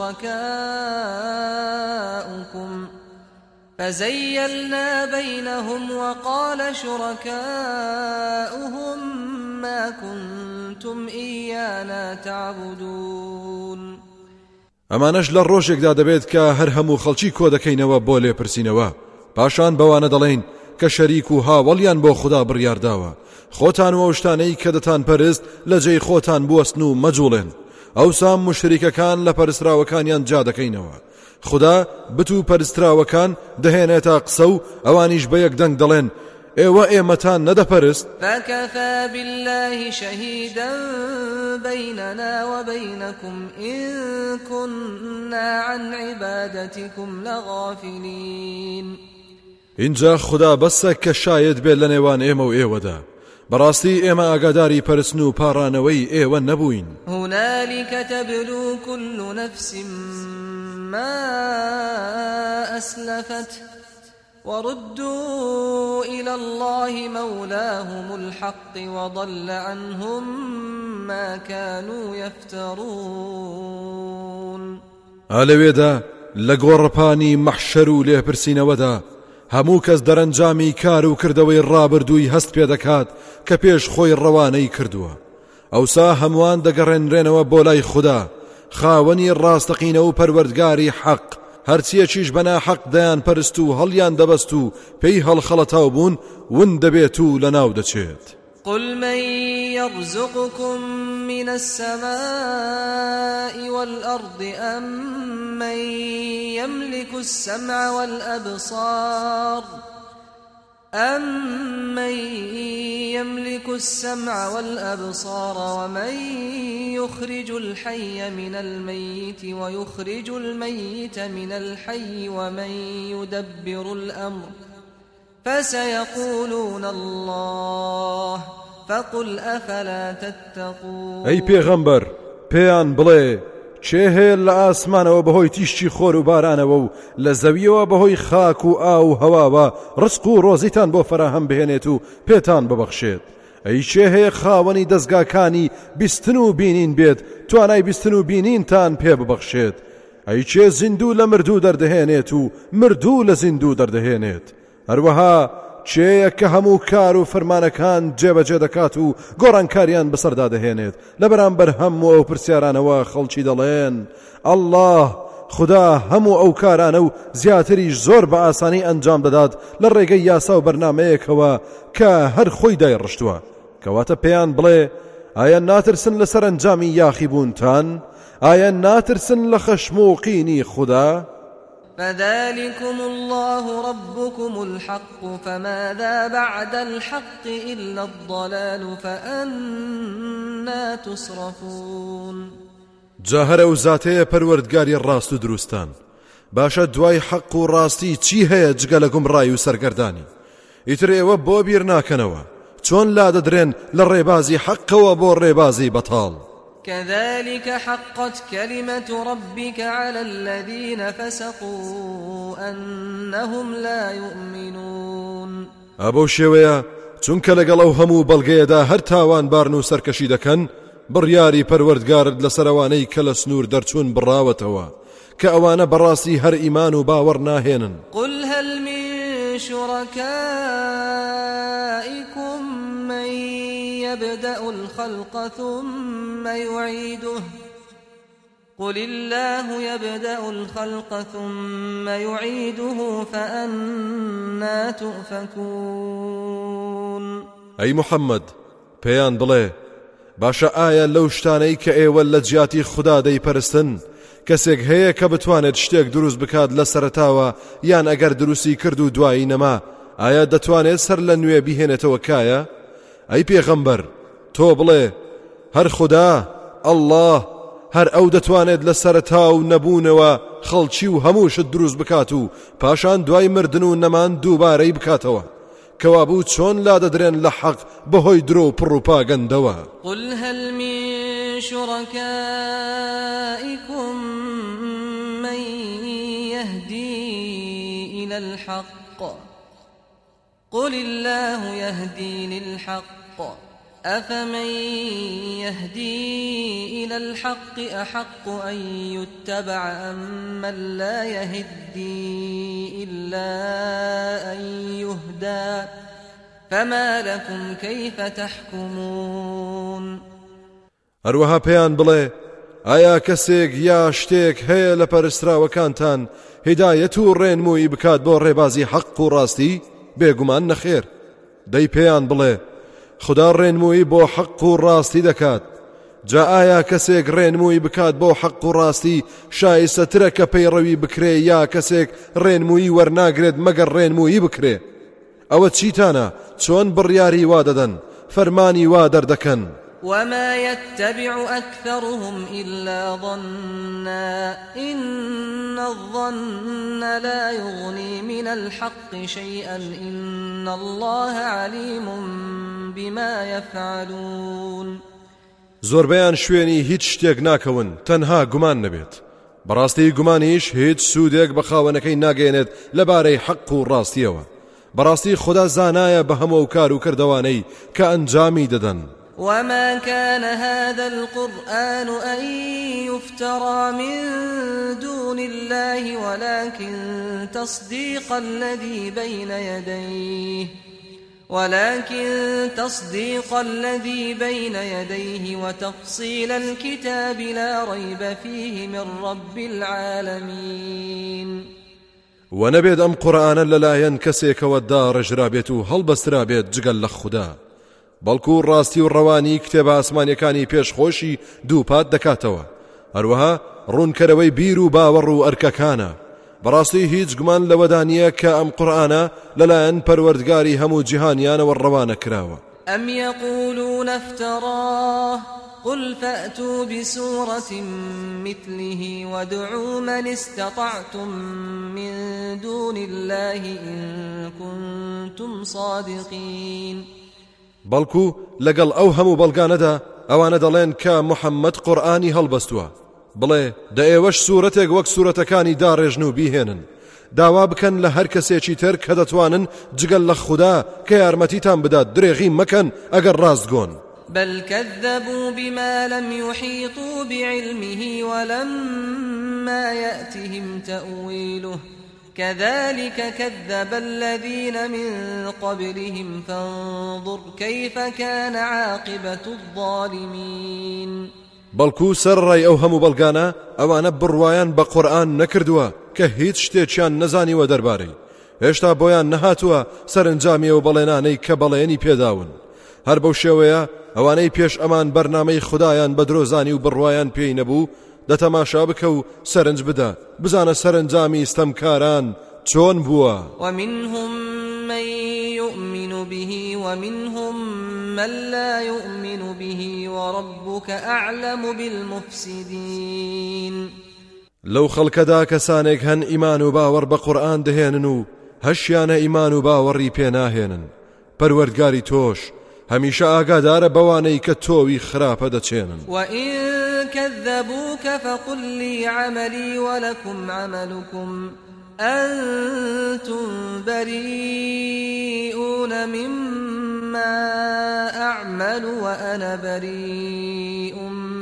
وشركاؤكم فزيلنا بينهم وقال شركاؤهم ما كنتم إيانا تعبدون ئەمانەش لە ڕۆژێکدا دەبێت کە هەر هەموو خەڵکی کۆ دەکەینەوە بۆ لێپرسینەوە پاشان بەوانە دەڵێن کە شەریک و هاوڵیان بۆ خوددا بڕیارداوە خۆتان و ئەوشتانەی کە دەتان پەرست لە جێی خۆتان بوەستن و مەجوڵێن ئەوسا مشریکەکان لە پەرستراوەکانیان جا دەکەینەوە خوددا بت و پەرستراوەکان دەهێنێتە قسە و ئەوانیش بە یەک دەنگ دەڵێن ئێوە ئێمەتان نەدەپەرست فكفى بالله شهيدا بيننا وبينكم إن كنا عن عبادتكم لغافلين اینجا خوددا بەسە کە شاید بێت لە نێوان ئێمە و ئێوەدا بەڕاستی ئێمە ئاگاداری پەرستن و پاڕانەوەی ئێوە نەبووین هنالك تبلو كل نفس ما أسلفت وردوا إلى الله مولاهم الحق وضل عنهم ما كانوا يفترون ئالەوێدا لە گۆڕەپانی مەحشەر و لێپرسینەوەدا هەموو کەس دەرەنجامی کار و کردەوەی ڕابردووی هەست پێ دەکات کە پێش خۆی ڕەوانەی کردووە ئەوسا هەمووان دەگەڕێنرێنەوە بۆ لای خوددا خاوەنی ڕاستەقینە و پەروەردگاری حەق هەرچیەکیش بەنا حەق دەیان پەرست و هەڵیان دەبەست و پێی هەڵخەڵەتاو بوون ون دەبێت و لەناو دەچێت قل من يرزقكم من السماء والأرض أمن يملك السمع والأبصار أمن يملك السمع والأبصار ومن يخرج الحي من الميت ويخرج الميت من الحي ومن يدبر الأمر فسيقولون الله فقل أفلا تتقون. أي پیغمبر پیان بڵێ چێ هەیە لە ئاسمانەوە بەهۆی تیشتی خۆر و بارانەوە و لە زەویەوە بەهۆی خاک و ئاو و هەواوە ڕزق و ڕۆزیتان بۆ فەراهەم بهێنێت و پێتان ببەخشێت. ئەی چێ هەیە خاوەنی دەستگاکانی بیستن و بینین بێت توانای بیستن و بینینتان پێ ببەخشێت. ئەی چێ زیندوو لە مردوو دەردەهێنێت و مردوو لە زیندوو دەردەهێنێت. هەروەها چێیە کە هەموو کار و فەرمانەکان جێبەجێ دەکات و گۆڕانکاریان بەسەردا دەهێنێت. لە بەرامبەر هەموو ئەو پرسیارانەوە خەڵکی دەڵێن ئەڵڵاه خدا هەموو ئەو کارانە و زیاتریش زۆر بە ئاسانی ئەنجام دەدات لە ڕێگەی یاسا و بەرنامەیەکەوە کە هەر خۆی دایڕشتووە. کەواتە پێیان بڵێ ئایا ناترسن لە سەرنجامی یاخی بوونتان؟ ئایا ناترسن لە خەشم و قینی خوددا؟ فذلكم الله ربكم الحق فماذا بعد الحق إلا الضلال فأنا تصرفون. جاهرە و زاتەیە پەروەردگاری ڕاست و دروستان باشە دوای حەق و ڕاستی چی هەیە جگە لە گومڕایی و سەرگەردانی؟ ئیتر ئێوە بۆ بیر ناکەنەوە چۆن لادەدرێن لە ڕێبازی حەقەوە بۆ ڕێبازی بەتاڵ. كذلك حقت كلمة ربك على الذين فسقوا أنهم لا يؤمنون. ئەبەو شێوەیە چونکە لەگەڵ ئەو هەموو بەڵگەیەدا هەر تاوان بارن و سەرکەشی دەکەن بڕیاری پەروەردگارت لە سەروانەی کە لە سنوور دەرچوون بڕاوەتەوە کە ئەوانە بەڕاستی هەر ئیمان و باوەڕ ناهێنن. قل هل من شركائكم من يبدأ الخلق ثم يعيده قل الله يبدأ الخلق ثم يعيده فأنا تؤفكون. أي محمد پێیان بڵێ باشە ئایا لەو شتانەی کە ئێوە لە جیاتی خوددا دەیپەرستن کەسێک هەیە کە بتوانێت شتێک دروست بکات لە سەرەتاوە یان ئەگەر دروستی کرد و دوایی نەما ئایا دەتوانێت سەر لە نوێ بیهێنێتەوە کایە؟ ئەی پێغەمبەر تۆ بڵێ هەر خوددا ئەڵڵاه هەر ئەو دەتوانێت لە سەرەتا و نەبوونەوە خەڵکی و هەمووشت دروست بکات و پاشان دوای مردن و نەمان دووبارەی بکاتەوە کەوابوو چۆن لادەدرێن لە حەق بەهۆی درۆ و پڕ و پاگەندەوە. قل هل من شركائكم من يهدي إلى الحق قل الله يهدي للحق أفمن يهدي إلى الحق أحق أن يتبع أم من لا يهدي إلا أن يهدى فما لكم كيف تحكمون. هەروەها پێیان بڵێ ئایا کەسێک یا شتێک هەیە لە پەرستراوەکانتان هیدایەت و ڕێنمووی بکات بۆ ڕێبازی حەق و ڕاستی؟ بێگومان نەخێر. دەی پێیان بڵێ خدا ڕێنمووی بۆ حەق و ڕاستی دەکات. جا ئایا کەسێک ڕێنمووی بکات بۆ حەق و ڕاستی شایستەترە کە پەیڕەوی بکرێ یا کەسێک ڕێنمووی وەرناگرێت مەگەر ڕێنمووی بکرێ؟ ئەوە چیتانە چۆن بڕیاری وا دەدەن فەرمانی وا دەردەکەن؟ وما يتبع أكثرهم إلا ظنا إن الظن لا يغني من الحق شيئا إن الله عليم بما يفعلون. زۆربەیان شوێنی هیچ شتێک ناکەون تەنها گومان نەبێت. بەڕاستی گومانیش هیچ سوودێک بە خاوەنەکەی ناگەێنێت لەبارەی حەق و ڕاستیەوە. بەڕاستی خدا زانایە بە هەموو کار و کردەوانەی کە ئەنجامی دەدەن. وما كان هذا القرآن أن يفترى من دون الله ولكن تصديق الذي بين يديه ولكن تصديق الذي بين يديه وتفصيل الكتاب لا ريب فيه من رب العالمين. ونبيد أم قرآن للاين كسيك والدار جرابيتو هل بسترابيت جگل لخدا بەڵکو ڕاستی و ڕەوانی کتێبە ئاسمانیەکانی پێشخۆشی دووپات دەکاتەوە. هەروەها ڕوونکەرەوەی بیر و باوەڕ و ئەرکەکانە. بەڕاستی هیچ گومان لەوەدا نییە کە ئەم قورئانە لەلایەن پەروەردگاری هەموو جیهانیانەوە ڕەوانە کراوە. ئەم یەقولون افتراه قل فأتوا بسورة مثله وادعوا من استطعتم من دون الله إن كنتم صادقين. بەڵکو لەگەڵ ئەو هەموو بەڵگانەدا ئەوانە دەڵێن کە محەممەد قورئانی هەڵبەستووە. بڵێ دە ئێوەش سوورەتێک وەک سوورەتەکانی داڕێژن و بیهێنن، داوا بکەن لە هەر کەسێکی تر کە دەتوانن جگەل لە خوددا کە یارمەتیتان بدات درێغی مەکەن ئەگەر ڕاستگۆن. بل كذبوا بما لم يحيطوا بعلمه ولما يأتهم تأويله كذلك كذب الذين من قبلهم فانظر كيف كان عاقبة الظالمين. بەڵکو سەرڕای ئەو هەموو بەڵگانە ئەوانە بڕوایان بە قورئان نەکردووە کە هیچ شتێکیان نەزانیوە دەربارەی، هێشتا بۆیان نەهاتووە سەرنجامیەوە بەڵێنانەی کە بەڵێنی پێداون. هەر بەو شێوەیە ئەوانەی پێش ئەمان بەرنامەی خودایان بە درۆزانی و بڕوایان پێی نەبوو دەتەماشا بکە و سەرنج بدە، بزانە سەرنجامی ستەمکاران چۆن بووە. ومنهم من يؤمن به ومنهم من لا يؤمن به وربك أعلم بالمفسدين. لو خەڵکەدا کەسانێک هەن ئیمان و باوەڕ بە قورئان دەهێنن و هەشیانە ئیمان و باوەڕی پێ ناهێنن، پەروەردگاری تۆش هەمیشە ئاگادارە بەوانەی کە تۆوی خراپە دەچێنن. وإن كذبوك فقل لي عملي ولكم عملكم أنتم بريئون مما أعمل وأنا بريء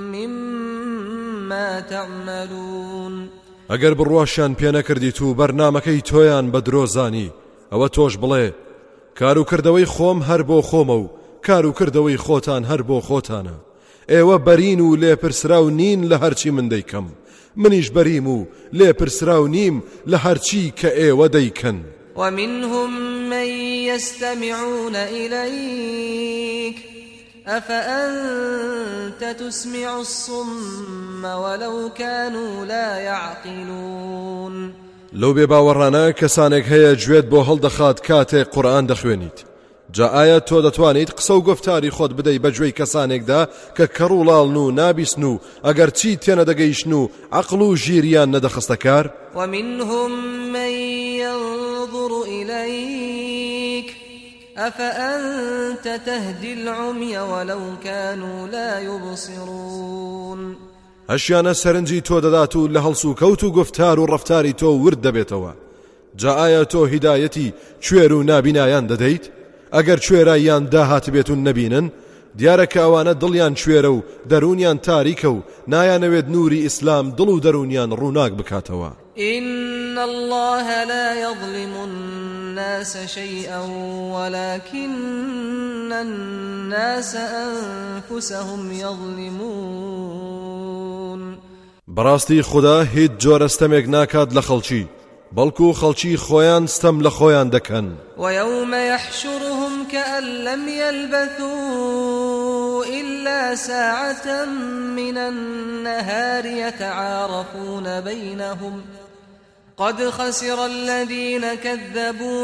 مما تعملون. ئەگەر بڕواشیان پێ نەکردیت و بەرنامەکەی تۆیان بە درۆزانی ئەوە تۆش بڵێ کار و کردەوەی خۆم هەر بۆ خۆمە و کار و کردەوەی خۆتان هەر بۆ خۆتانە. ئێوە بەرین و لێپرسراو نین لە هەرچی من دەیکەم، منیش بەریم و لێپرسراو نیم لە هەرچی کە ئێوە دەیکەن. ومنهم من يستمعون إليك أفأنت تسمع الصم ولو كانوا لا يعقلون. لەو بێباوەڕانە کەسانێک هەیە گوێت بۆ هەڵدەخات کاتێک قورئان دەخوێنیت. جا ئایا تۆ دەتوانیت قسە و گفتاری خۆت بدەی بەگوێی کەسانێکدا کە کەڕوڵاڵن و نابیستن و ئەگەر چی تێنە دەگەیشتن و عەقڵ و ژیریان نەدەخستە کار؟ ومنهم من ينظر إليك أفأنت تهدي العمي ولو كانوا لا يبصرون. هەشیانە سەرنجی تۆ دەدات و لە هەڵس و کەوت و گفتار و ڕەفتاری تۆ ورد دەبێتەوە. جا ئایا تۆ هیدایەتی کوێر و نابینایان دەدەیت؟ ئەگەر کوێراییان داهات بێت و نەبینن دیارە کە ئەوانە دڵیان کوێرە و دەرونیان تاریکە و نایانەوێت نوری ئیسلام دڵ و دەرونیان ڕووناک بکاتەوە. إن الله لا يظلم الناس شيئا ولكن الناس أنفسهم يظلمون. بەڕاستی خوددا هیچ جۆرە ستەمێک ناکات لە خەڵکی، بەڵکو خەڵکی خۆیان ستەم لە خۆیان دەکەن. ويوم يحشرهم كأن لم يلبثوا إلا ساعة من النهار يتعارفون بينهم قد خسر الذين كذبوا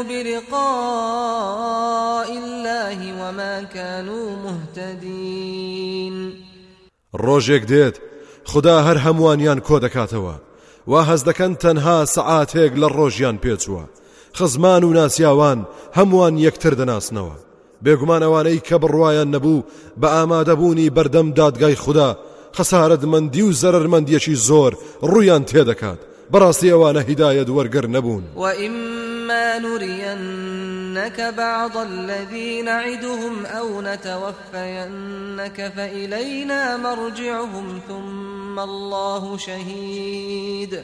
بلقاء الله وما كانوا مهتدين. ڕۆژێک دێت خدا هەر هەمووانیان کۆ دەکاتەوە، وا هەز دەکەن تەنها سەعاتێک لە ڕۆژیان پێچووە، خزمان و ناسیاوان هەمووان یەکتر دەناسنەوە. بێگومان ئەوانەی کە بڕوایان نەبوو بە ئامادەبوونی بەردەم دادگای خوددا خەسارەتمەندی و زەرەرمەندیەکی زۆر ڕوویان تێدەکات. بەڕاستی ئەوانە هیدایەت وەرگەر نەبوون. وإما نرينك بعض الذي نعدهم أو نتوفينك فإلينا مرجعهم ثم الله شهيد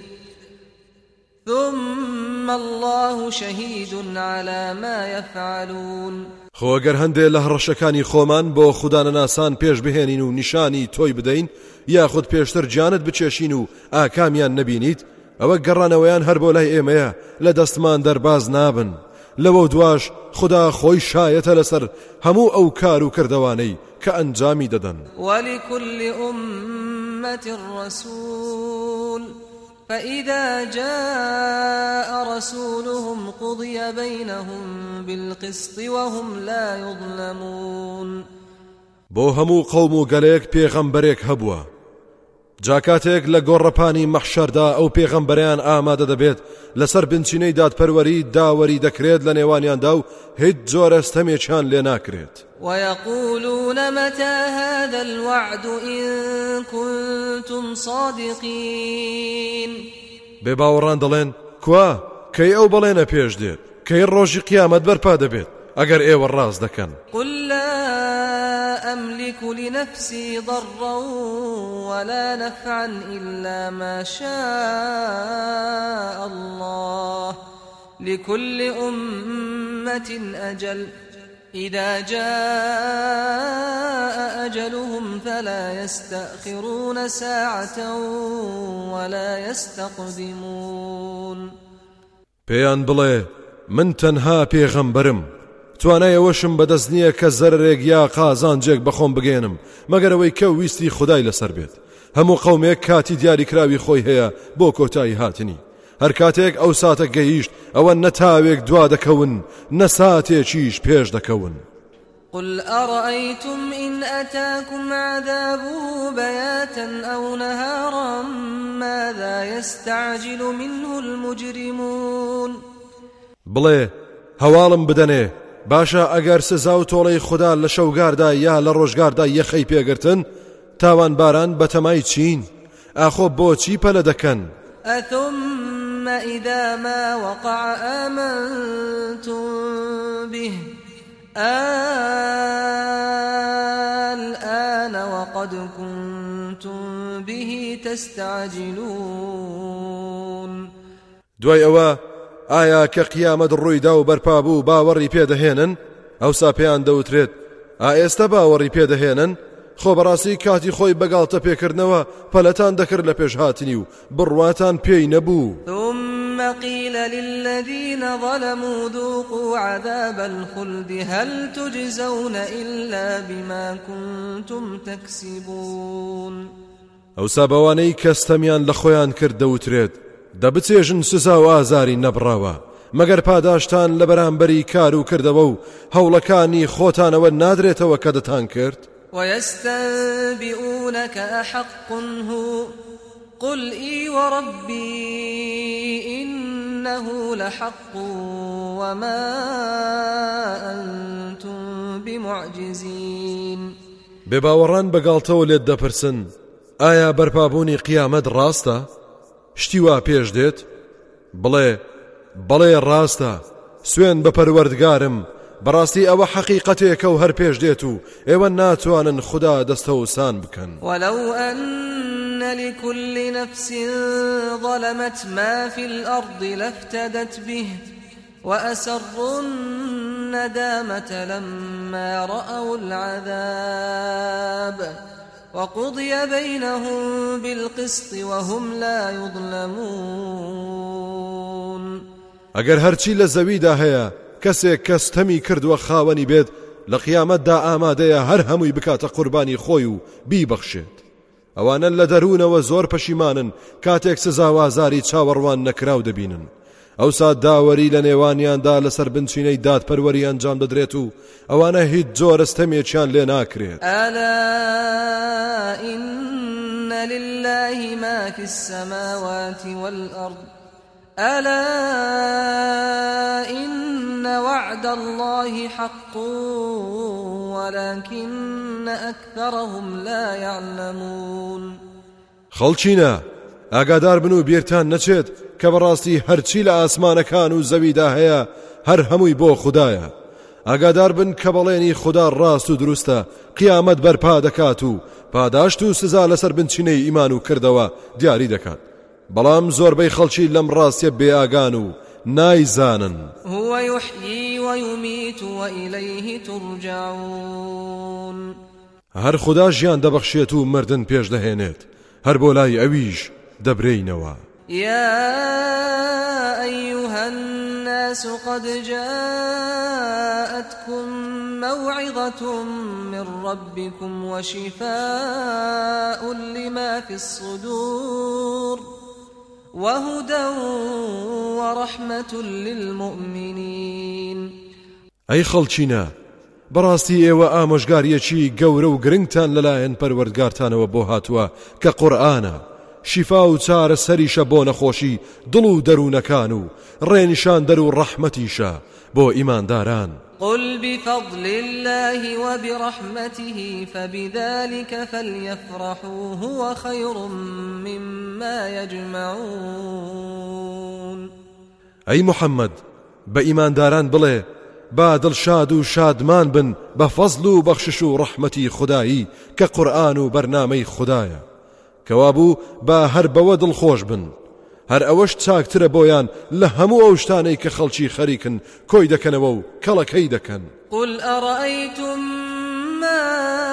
ثم الله شهيد على ما يفعلون. خۆ ئەگەر هەندێک لە هەڕەشەکانی خۆمان بۆ خودانەناسان پێش بهێنین و نیشانی تۆی بدەین یاخود پێشتر جانت بچێشین و ئاکامیان نەبینیت ئەوە گەڕانەوەیان هەر بۆ لای ئێمەیە لە دەستمان دەرباز نابن. لەوە دواش خدا خۆی شایەتە لەسەر هەموو ئەو کار و کردەوانەی کە ئەنجامی دەدەن. ولكل أمة رسول فإذا جاء رسولهم قضي بينهم بالقسط وهم لا يظلمون. بۆ هەموو قەوم و گەلەیەک پێغەمبەرێک هەبووە. جاکاتێک لە گۆڕەپانی مەحشەردا ئەو پێغەمبەریان ئامادە دەبێت لەسەر بنچینەی دادپەروەری داوەری دەکرێت لە نێوانیاندا و هیچ جۆرە ستەمێکیان لێ ناکرێت. ويقولون متى هذا الوعد إن كنتم صادقين. بێباوەڕان دەڵێن کوا کەی ئەو بەڵێنە پێش دێت کەی ڕۆژی قیامەت بەرپا دەبێت ئەگەر ئێوە ڕاست دەکەن. قل لا أملك لنفسي ضرا ولا نفعا إلا ما شاء الله لكل أمة أجل إذا جاء أجلهم فلا يستأخرون ساعة ولا يستقدمون. پێیان بڵێ من تەنها پێغەمبەرم توانایەوەشم بەدەست نییە کە زەرێک یا قازانجێک بەخۆم بگێنم مەگەر ئەوەی کە ویستی خودای لەسەر بێت. هەموو قەومێک کاتی دیاریکراوی خۆی هەیە بۆ کۆتایی هاتنی. هەر کاتێک ئەو ساتە گەیشت ئەوە نەتاوێک دوا دەکەون نەساتێکیش پێش دەکەون. قل أرأيتم إن أتاكم عذابه بياتا أو نهارا ماذا يستعجل منه المجرمون. بڵێ هەواڵم بدەنێ باشە ئەگەر سزا و تۆڵەی خوددا لە شەوگاردا یا لە ڕۆژگاردا یەخەی پێگرتن تاوان باران بەتەمای چین ئاخۆ بۆچی پەلە دەکەن. أثم إذا ما وقع آمنتم به الآن وقد كنتم به تستعجلون. دوای ئەوە ئایا کە قیامەت ڕوویدا و بەرپا بوو باوەڕی پێدەهێنن ئەوسا پێیان دەوترێت ئا ئێستا باوەڕی پێدەهێنن خۆ بەڕاستی کاتی خۆی بەگاڵتە پێکردنەوە پەلەتان دەکرد لە پێش هاتنی و بڕواتان پێی نەبوو. ثم قيل للذين ظلموا ذوقوا عذاب الخلد هل تجزون إلا بما كنتم تكسبون. ئەوسا بەوانەی کەستەمیان لە خۆیان کرد دەوترێت دەبچێژن سزا و ئازاری نەبڕاوە مەگەر پاداشتان لە بەرامبەری کار و کردەوە و هەوڵەکانی خۆتانەوە نادرێتەوە کە دەتان کرد. ويستنبئونك أحق هو قل إي وربي إنه لحق وما أنتم بمعجزين. بێباوەڕان بەگاڵتەوە لێت دەپرسن ئایا بەرپابوونی قیامەت ڕاستە؟ شتی وا پێش دێت؟ بڵێ بەڵێ ڕاستە سوێن بە پەروەردگارم بەڕاستی ئەوە حەقیقەتێکە و هەر پێش دێت و ئێوە ناتوانن خوددا دەستەوسان بکەن. ولو أن لكل نفس ظلمت ما في الأرض لافتدت به وأسروا الندامة لما رأوا العذاب وقضي بينهم بالقسط وهم لا يظلمون. ئەگەر هەرچی لە زەویدا هەیە کەسێک کەستەمی کردووە خاوەنی بێت لە قیامەتدا ئامادەیە هەر هەمووی بکاتە قوربانی خۆی و بیبەخشێت. ئەوانە لە دەروونەوە زۆر پەشیمانن کاتێک سزاوازاری چاوەڕوان نەکراو دەبینن. ئەوسا داوەری لە نێوانیاندا لەسەر بنچینەی دادپەروەری ئەنجام دەدرێت و ئەوانە هیچ جۆرەستەمێکیان لێ ناکرێت. ئەلا ئین لله ما فی السماوات والأرض ألا إن وعد الله حق ولكن أكثرهم لا يعلمون. خەڵچینە ئاگادار بن و بیرتان نەچێت کە بەڕاستی هەرچی لە ئاسمانەکان و زەویدا هەیە هەر هەمووی بۆ خوددایە. ئاگادار بن کە بەڵێنی خوددا ڕاست و دروستە قیامەت بەرپا دەکات و پاداشت و سزا لەسەر بنچینەی ئیمان و کردەوە دیاری دەکات. بەڵام زۆربەی خەڵکی لەم ڕاستیە بێئاگان و نایزانن. هو يحيي ويميت وإليه ترجعون. هەر خوددا ژیان دەبەخشێت و مردن پێش دەهێنێت هەر بۆ لای ئەویش دەبرێینەوە. يا أيها الناس قد جاءتكم موعظة من ربكم وشفاء لما في الصدور وهدى ورحمة للمؤمنين. أي خەڵچینە بەڕاستی ئێوە ئامۆژگاریەکی گەورە و گرنگتان لەلایەن پەروەردگارتانەوە بۆ هاتووە کە قورئانە، شیفا و چارەسەریشە بۆ نەخۆشی دڵ و دەروونەکان و ڕێنیشاندەر و ڕەحمەتیشە بۆ ئیمانداران. قل بفضل الله وبرحمته فبذلك فليفرحوا هو خير مما يجمعون. أي محمد بإيمانداران بڵێ با دڵشاد و شادمان بن بە فەزل و بەخشش و ڕەحمەتی خودایی کە قورئان و بەرنامەی خودایە، کەوابوو با هەر بەوە دڵخۆش بن، هەر ئەوەش چاکترە بۆیان لە هەموو ئەو شتانەی کە خەڵکی خەریکن کۆی دەکەنەوە و کەڵەکەی دەکەن. قل أرأيتم ما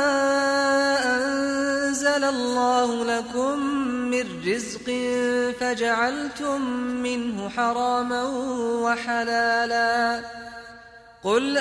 أنزل الله لكم من رزق فجعلتم منه حراما وحلالا قل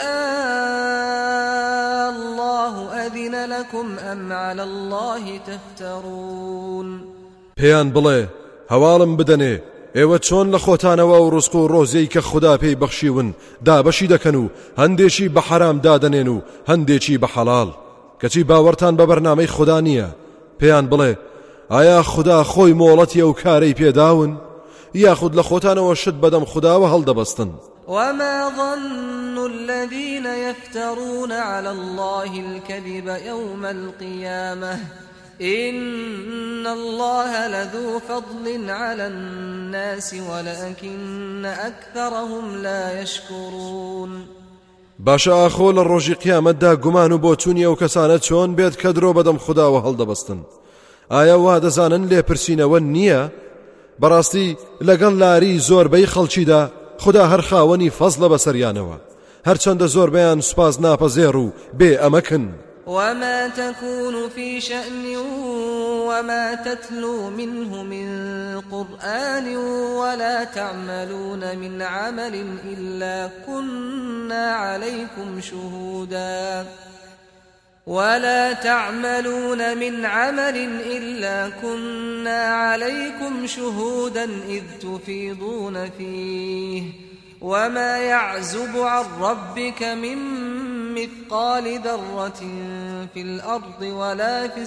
آه الله أذن لكم أم على الله تفترون. پێیان بڵێ هەواڵم بدەنێ ئێوە چۆن لە خۆتانەوە و ڕزق و ڕۆزەی کە خوددا پێی بەخشیون دابەشی دەکەن و هەندێکی بە حرام دادەنێن و هەندێکی بە حەڵاڵ، کەچی باوەڕتان بە بەرنامەی خوددا نییە. پێیان بڵێ ئایا خوددا خۆی مۆڵەتی ئەو کارەی پێداون یاخود لە خۆتانەوە شت بەدەم خودداوە هەڵدەبەستن؟ وما ظن الذين يفترون على الله الكذب يوم القيامة إن الله لذو فضل على الناس ولكن أكثرهم لا يشكرون. باشە ئاخۆ لە ڕۆژی قیامەتدا گومان و بۆچوونی ئەو کەسانە چۆن بێت کە درۆ بەدەم خودداوە هەڵدەبەستن؟ ئایا وا دەزانن لێپرسینەوە نییە؟ بەڕاستی لەگەڵ لاری زۆربەی خەڵکیدا خدا هەر خاوەنی فەزلە بەسەریانەوە، هەرچەندە زۆربەیان سوپاس ناپەزێر و بێ ئەمەکن. وما تكون في شأن وما تتلو منه من قرآن ولا تعملون من عمل إلا كنا عليكم شهودا ولا تعملون من عمل إلا كنا عليكم شهودا إذ تفيضون فيه وما يعزب عن ربك من مثقال ذرة في الأرض ولا في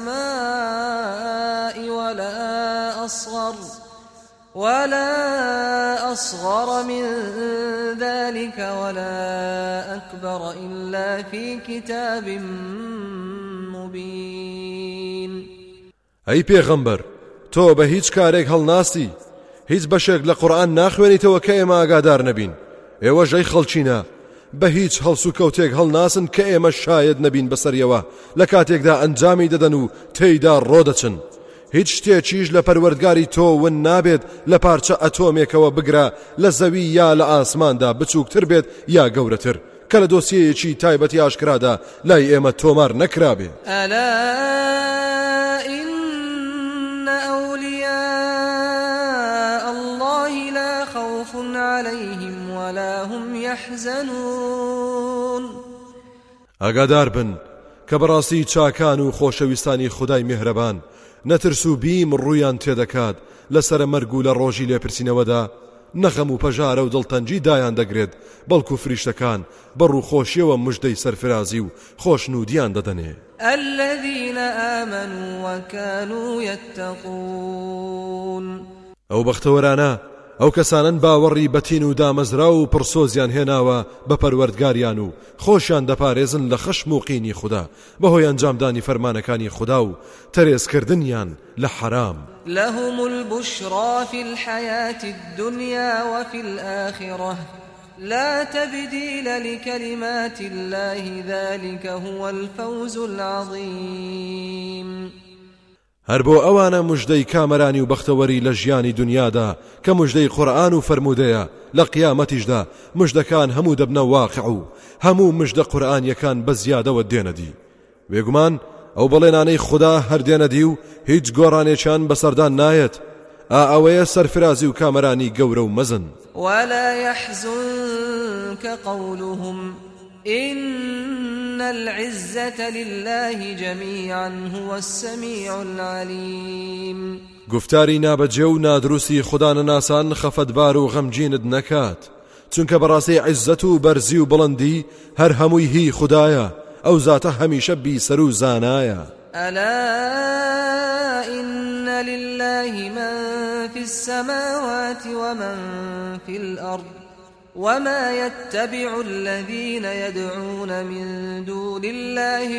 السماء ولا أصغر ولا أصغر من ذلك ولا أكبر إلا في كتاب مبين. أي پیغمبر تو به هیچ کارێک هەڵناسی، هیچ بەشێک لە قورئان ناخوێنیتەوە کە ئێمە ئاگادار نەبین. ئێوە ژەی خەڵچینە بە هیچ هەڵس و کەوتێک هەڵناسن کە ئێمە شاید نەبین بەسەریەوە لە کاتێکدا ئەنجامی دەدەن و تێیدا ڕۆدەچن. هیچ شتێکیش لە پەروەردگاری تۆ ون نابێت لە پارچە ئەتۆمێکەوە بگرە لە زەوی یا لە ئاسماندا بچووکتر بێت یا گەورەتر کە لە دۆسیەیەکی تایبەتی ئاشکرادا لای ئێمە تۆمار نەکرابێ. ئەلا ئین ئەولیاء الله لا خوف عليهم ولا هم يحزنون. ئاگادار بن کە بەڕاستی چاکان و خۆشەویستانی خودای میهرەبان نەترس و بیم ڕوویان تێدەکات لەسەر مەرگ و لە ڕۆژی لێپرسینەوەدا نەخەم و پەژارە و دڵتەنجی دایان دەگرێت، بەڵکو فریشتەکان بەڕوو خۆشیەوە مژدەی سەرفرازی و خۆشنودیان دەدەنێ. الذين آمنوا وكانوا يتقون. ئەو بەختەوەرانە ئەو کەسانن باوەڕی بەتین و دامەزرا و پرسۆزیان هێناوە بە پەروەردگاریان و خۆشیان دەپارێزن لە خەشم و قینی خوددا بەهۆی ئەنجامدانی فەرمانەکانی خوددا و تەرێزکردنیان لە حرام. لهم البشرى في الحياة الدنيا وفي الآخرة لا تبديل لكلمات الله ذلك هو الفوز العظيم. هەر بۆ ئەوانە مژدەی کامەرانی و بەختەوەری لە ژیانی دنیادا کە مژدەی قورئان و فەرموودەیە لە قیامەتیشدا مژدەکان هەموو دەبنە واقع و هەموو مژدە قورئانیەکان بە زیادەوە دێنەدی. بێگومان ئەو بەڵێنانەی خوددا هەردێنەدی و هیچ گۆڕانێکیان بەسەردان نایەت. ئا ئەوەیە سەرفرازی و کامەرانی گەورە و مەزن. ولا يحزنك قولهم إن العزة لله جميعا هو السميع العليم. گفتاری نابەجێ و نادروستی خوددانە ناسان خەفەتبار و غەمگینت نەکات چونکە بەڕاستی عیزەت و بەرزی و بڵندی هەر هەمووی هی خوددایە ئەو زاتە هەمیشە بیسەر و زانایە. ألا إن لله من في السماوات ومن في الأرض وما يتبع الذين يدعون من دون الله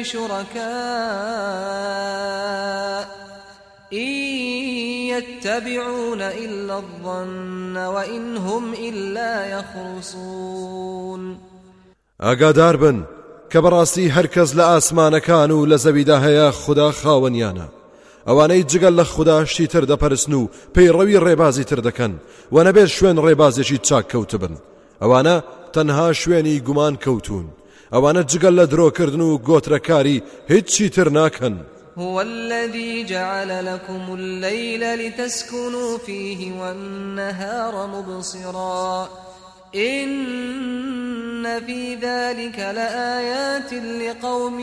شركاء إن يتبعون إلا الظن وإن هم إلا يخرصون. ئاگادار بن کە بەڕاستی هەرکەس لە ئاسمانەکان و لە زەویدا هەیە خوددا خاوەنیانە ئەوانەی جگەل لە خوددا شتی تر دەپەرستن و پەیڕەوی ڕێبازی تر دەکەن و نەبێت شوێن ڕێبازێکی چاک کەوت بن ئەوانە تەنها شوێنی گومان کەوتون ئەوانە جگەل لە درۆکردن و گۆترەکاری هیچی تر ناکەن. هو الذي جعل لكم الليل لتسكنوا فيه والنهار مبصرا إن في ذلك لآيات لقوم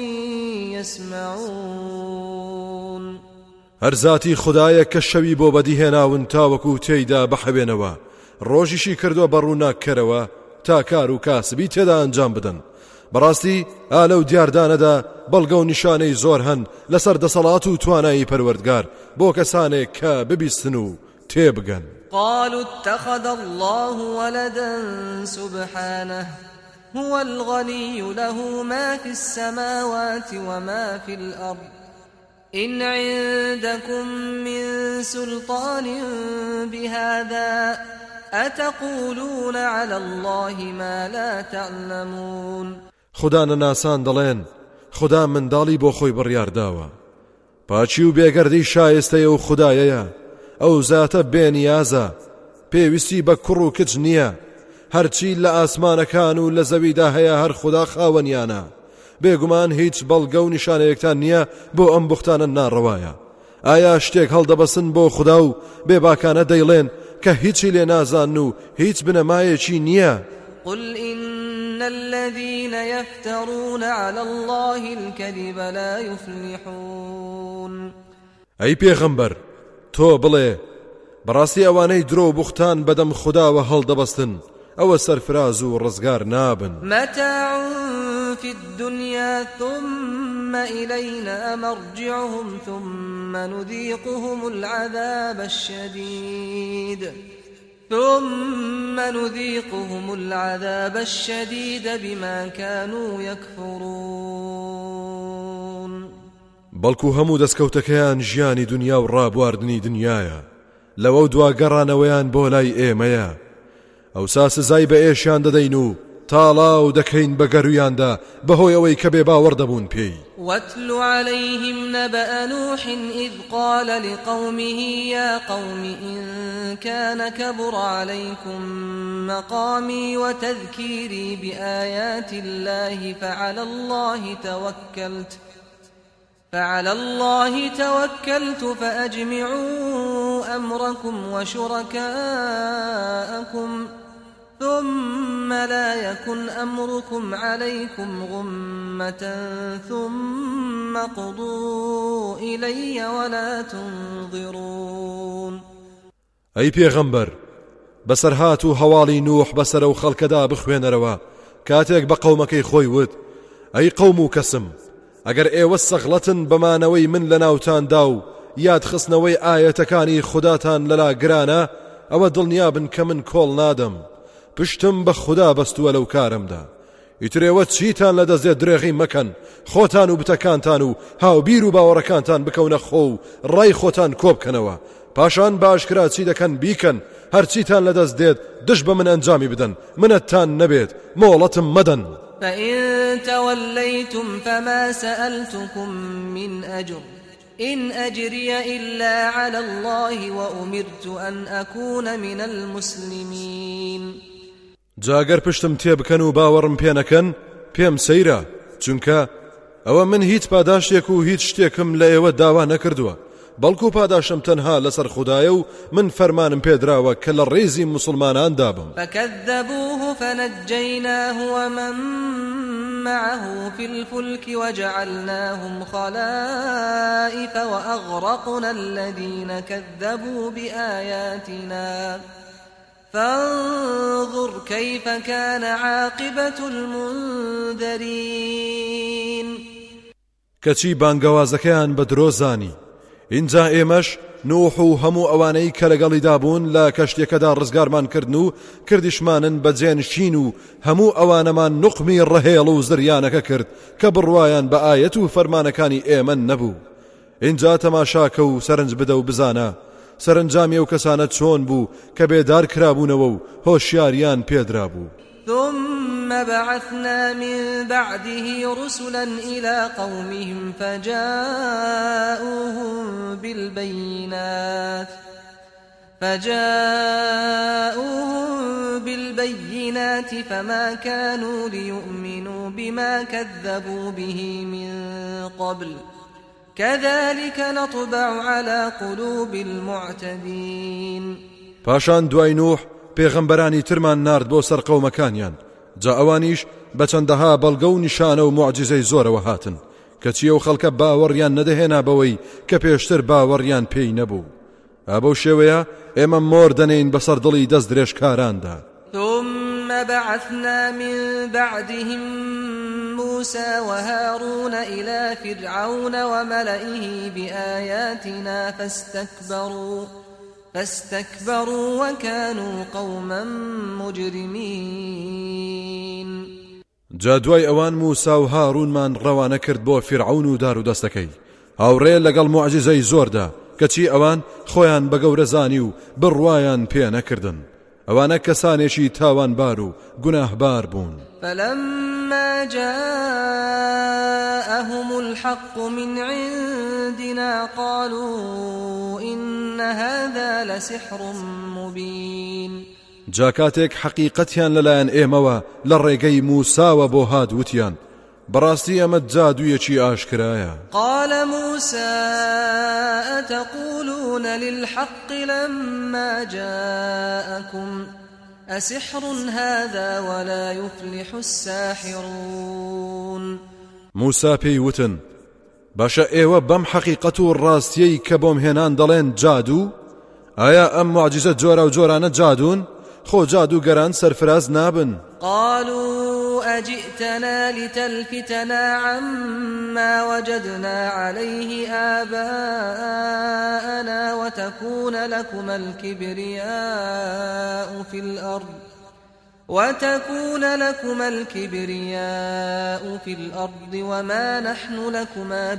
يسمعون. هەر زاتی خوددایە کە شەوی بۆ بەدیهێناون تاوەکو تێیدا بەحەبێنەوە ڕۆژیشی کردووە بەڕووناکەرەوە تا کار و کاسبی تێدا ئەنجام بدەن. بەڕاستی ئالە و دیاردانەدا بەڵگە و نیشانەی زۆر هەن لەسەر دەسەڵات و توانایی پەروەردگار بۆ کەسانێک کە ببیستن و تێبگەن. قالوا اتخذ الله ولدا سبحانه هو الغني له ما في السماوات وما في الأرض إن عندكم من سلطان بهذا أتقولون على الله ما لا تعلمون. خوددانە ناسان دەڵێن خوددا منداڵی بۆ خۆی بڕیارداوە پاچی و بێگەردی شایستەیە و خوددایەیە ئەو زاتە بێنیازە پێویستی بە کوڕ و کچ نییە هەرچی لە ئاسمانەکان و لە زەویدا هەیە هەر خوددا خاوەنیانە بێگومان هیچ بەڵگە و نیشانەیەکتان نییە بۆ ئەم بوختانە ناڕەوایە. ئایا شتێک هەڵدەبەسن بۆ خوددا و بێباکانە دەیڵێن کە هیچی لێ نازان و هیچ بنەمایەکی نییە؟ قل إن الذين يفترون على الله الكذب لا يفلحون. ئەی پێغەمبەر تۆ بڵێ بەڕاستی ئەوانەی درۆ و بوختان بەدەم خودداوە هەڵدەبەستن ئەوە سەرفراز و ڕزگار نابن. متاع في الدنيا ثم إلينا مرجعهم ثم نذيقهم العذاب الشديد ثم نذيقهم العذاب الشديد بما كانوا يكفرون. بەڵکو هەموو دەستکەوتەکەیان ژیانی دنیا و ڕابواردنی دنیاە لەوە دوا گەڕانەوەیان بۆ لای ئێمەیە ئەوسا سزای بە ئێشیان دەدەین و تاڵاو دەکەین بە گەرویاندا بەهۆی ئەوەی کە بێ باوەڕ دەبوون پێی. واتل عليهم نبأ نوح إذ قال لقومه يا قوم إن كان كبر عليكم مقامي وتذكيري بآيات الله فعلى الله توكلت فعلى الله توكلت فأجمعوا أمركم وشركاءكم ثم لا يكن أمركم عليكم غمة ثم قضوا إلي ولا تنظرون. أي پیغمبر بسر هاتو هوالي نوح بسر و خلقدا بخوێنەرەوە کاتێک بە قەومەکەی خۆی وت ئەی قەوم و کەسم ئەگەر ئێوە سەغڵەتن بەمانەوەی من لە ناوتاندا و یاد خستنەوەی ئاەتەکانی خوداتان لەلا گرانە ئەوە دڵنیابن کە من کۆڵ نادەم پشتم بە خوددا بەستووە لەو کارمدا ئیترێوە چیتان لە دەستێت درێغی مەکەن خۆتان و بتەکانتان و هاوبیر و باوەڕەکانتان بکەونە خۆ و ڕای خۆتان کۆبکەنەوە پاشان باشکرا چی دەکەن بیکەن هەرچیتان لە دەست دێت دش بە من ئەنجامی بدەن منەتتان نەبێت مۆڵەتم مەدەن. فإن توليتم فما سألتكم من أجر إن أجري إلا على الله وأمرت أن أكون من المسلمين. جاگەر پشتم تێبکەن و باوەڕم پێ نەکەن پێم سەیرە چونکە ئەوە من هیچ پاداشتێک و هیچ شتێکم لە ئێوە داوا نەکردووە بەڵکو پاداشم تەنها لەسەر خوددایە و من فەرمانم پێدراوە کە لە ڕێزی مسلمانان دابم. فكذبوه فنجيناه ومن معه في الفلك وجعلناهم خلائف وأغرقنا الذين كذبوا بآياتنا فانظر كيف كان عاقبة المنذرين. کەچی بانگەوازەکەیان بە درۆزانی اینجا ئێمەش نوح و هەموو ئەوانەی کە لەگەڵیدا بوون لە کەشتێکەدا ڕزگارمان کردن و کردیشمانن بەجێنشین و هەموو ئەوانەمان نوقمی ڕەهێڵ و زریانەکە کرد کە بڕوایان بە ئایەت و فەرمانەکانی ئێمە نەبوو. اینجا تەماشاکە و سەرنج بدە و بزانە سەرنجامی ئەو کەسانە چۆن بوو کە بێدار کرابوونەوە و هۆشیاریان پێدرا بوو. ثم بعثنا من بعده رسلا إلى قومهم فجاءوهم بالبينات فجاءوهم بالبينات فما كانوا ليؤمنوا بما كذبوا به من قبل كذلك نطبع على قلوب المعتدين. پاشان دوای نوح پێغەمبەرانی ترمان نارد بۆ سەر قەومەکانیان جا ئەوانیش بە چەندەها بەڵگە و نیشانە و موعجزەی زۆرەوە هاتن کەچی ئەو خەڵکە باوەڕیان نەدەهێنا بەوەی کە پێشتر باوەڕیان پێی نەبوو. ئابەو شێوەیە ئێمە مۆر دەنێین بەسەر دڵی دەست درێژکاراندا. ثم بعثنا من بعدهم موسى وهارون إلى فرعون وملئه بآياتنا فاستكبروا فاستكبروا وكانوا قوما مجرمين. جا دوای ئەوان موسا و هاڕونمان ڕەوانە کرد بۆ فرعون و دار و دەستەکەی هاوڕێ لەگەڵ موعجزەی زۆردا کەچی ئەوان خۆیان بە گەورەزانی و بڕوایان پێ نەکردن. ئەوانە کەسانێکی تاوانبار و گوناهبار بوون. فلما جاءهم الحق من عندنا قالوا إن هذا لسحر مبين. جاکاتێک حەقیقەتیان لەلایەن ئێمەوە لە ڕێگەی موساوە بۆ هات وتیان بەڕاستی ئەمە جادوویەکی ئاشکرایە. قال موسى أتقولون للحق لما جاءكم أسحر هذا ولا يفلح الساحرون. موسا پێی وتن باشە ئێوە بەم حەقیقەت و ڕاستیەی کە بۆم هێنان دەڵێن جادوو؟ ئایا ئەم معجزە جۆرە و جۆرانە جادوون؟ خۆ جادوگەران سەرفراز نابن. قالوا أجئتنا لتلفتنا عما وجدنا عليه آباءنا وتكون لكما الكبرياء في الأرض وتكون لكما الكبرياء في الأرض وما نحن لكما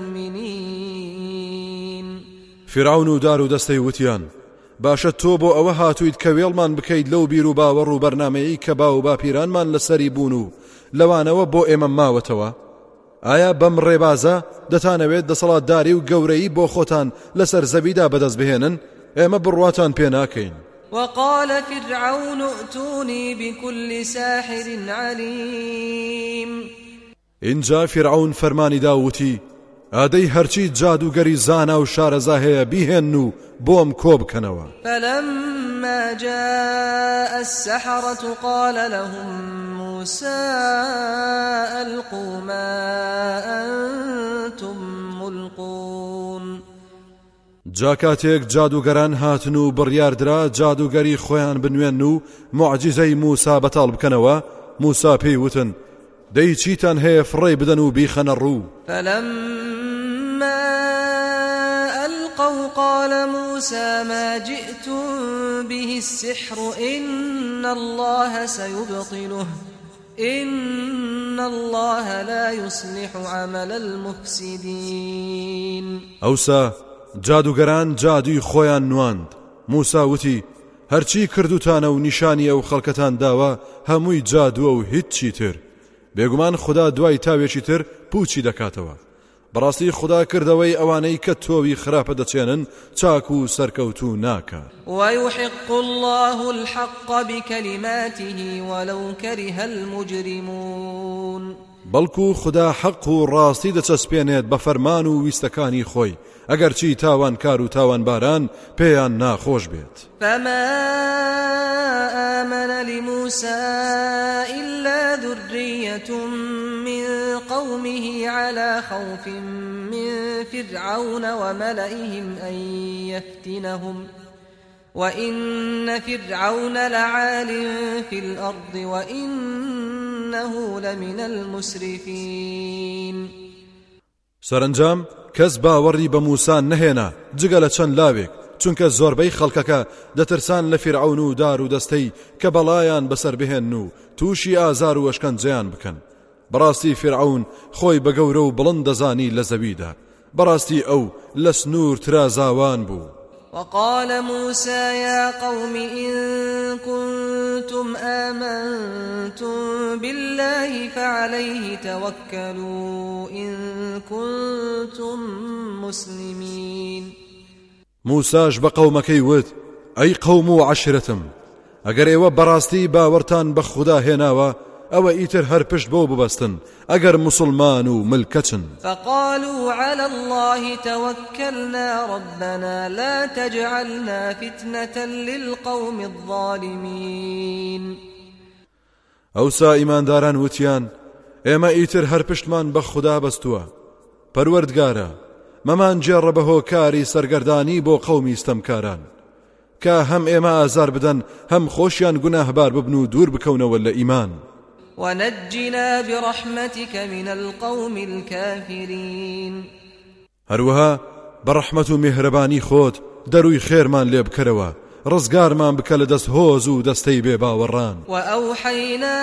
بمؤمنين. فرعون و دار و دەستەی وتیان باشە تۆ بۆ ئەوە هاتوویت کە وێڵمان بکەیت لەو بیر و باوەڕ و بەرنامەیەی کە باو و باپیرانمان لەسەری بوون و لەوانەوە بۆ ئێمە ماوەتەوە؟ ئایا بەم ڕێبازە دەتانەوێت دەسەڵاتداری و گەورەی بۆ خۆتان لەسەر زەویدا بەدەست بهێنن؟ ئێمە بڕواتان پێ ناکەین. وقال فرعون ائتوني بكل ساحر عليم. اینجا فرعون فەرمانی داوتی ئادەی هەرچی جادوگەری زانا و شارەزا هەیە بیهێن و بۆم کۆ بکەنەوە. فلما جاء السحرة قال لهم موسى ألقوا ما أنتم ملقون. جاکاتێک جادوگەران هاتن و بڕیاردرا جادوگەری خۆیان بنوێن و معجزەی موسا بەتاڵ بکەنەوە موسا پێی وتن دەی چیتان هەیە فڕێ بدەن و بیخەنە ڕوو. فلما ألقوا قال موسى ما جئتم به السحر إن الله سيبطله إن الله لا يصلح عمل المفسدين. ئەوسا جادوگەران جادوی خۆیان نواند. موسا وتی هەرچی کردوتانە و نیشانی ئەو خەڵکەتان داوە هەمووی جادووە و هیچی تر. بێگومان خدا دوای تاوێکی تر پوچی دەکاتەوە. بەڕاستی خدا کردەوەی ئەوانەی کە تۆوی خراپە دەچێنن چاک و سەرکەوتو ناکە. ويحق الله الحق بكلماته ولو كره المجرمون. بەڵکو خدا حەق و ڕاستی دەچەسپێنێت بە فەرمان و ویستەکانی خۆی ئەگەرچی تاوان کار و تاوان باران پێیان ناخۆش بێت. فما آمن لموسى إلا ذرية من قومه على خوف من فرعون وملئهم أن يفتنهم وإن فرعون لعال في الأرض وإنه لمن المسرفين. سەرنجام کەس باوەڕی بە موسا نەهێنا جگە لە چەند لاوێک، چونکە زۆربەی خەڵکەکە دەترسان لە فیرعون و دار و دەستەی کە بەڵایان بەسەر بهێن و تووشی ئازار و وەشکەنجەیان بکەن. بەڕاستی فیرعون خۆی بە گەورە و بڵند دەزانی لە زەویدا، بەڕاستی ئەو لە سنوور ترازاوان بوو. وقال موسى يا قوم إن كنتم آمنتم بالله فعليه توكلوا إن كنتم مسلمين. موساش بقومكي ود أي قوم عشرتم أجر إيوه براستي باورتان بخدا هناوا أو إيتر هر پشت بو ببستن أجر مسلمان ملكتن. فقالوا على الله توكلنا ربنا لا تجعلنا فتنة للقوم الظالمين. أو سا إيمان داران وتيان إما إيتر هر پشتمان بخدا بستوا پروردگارا ممان جربه كاري سرگرداني بو قومي استمكاران كا هم إما آزار بدن هم خوشيان گناه بار ببنو دور بكون ولا إيمان. ونجنا برحمتك من القوم الكافرين. هروها برحمة مهرباني خود دروي خير من ليب كروا رزقار من بكال دست هوزو دستي بيبا وران. وأوحينا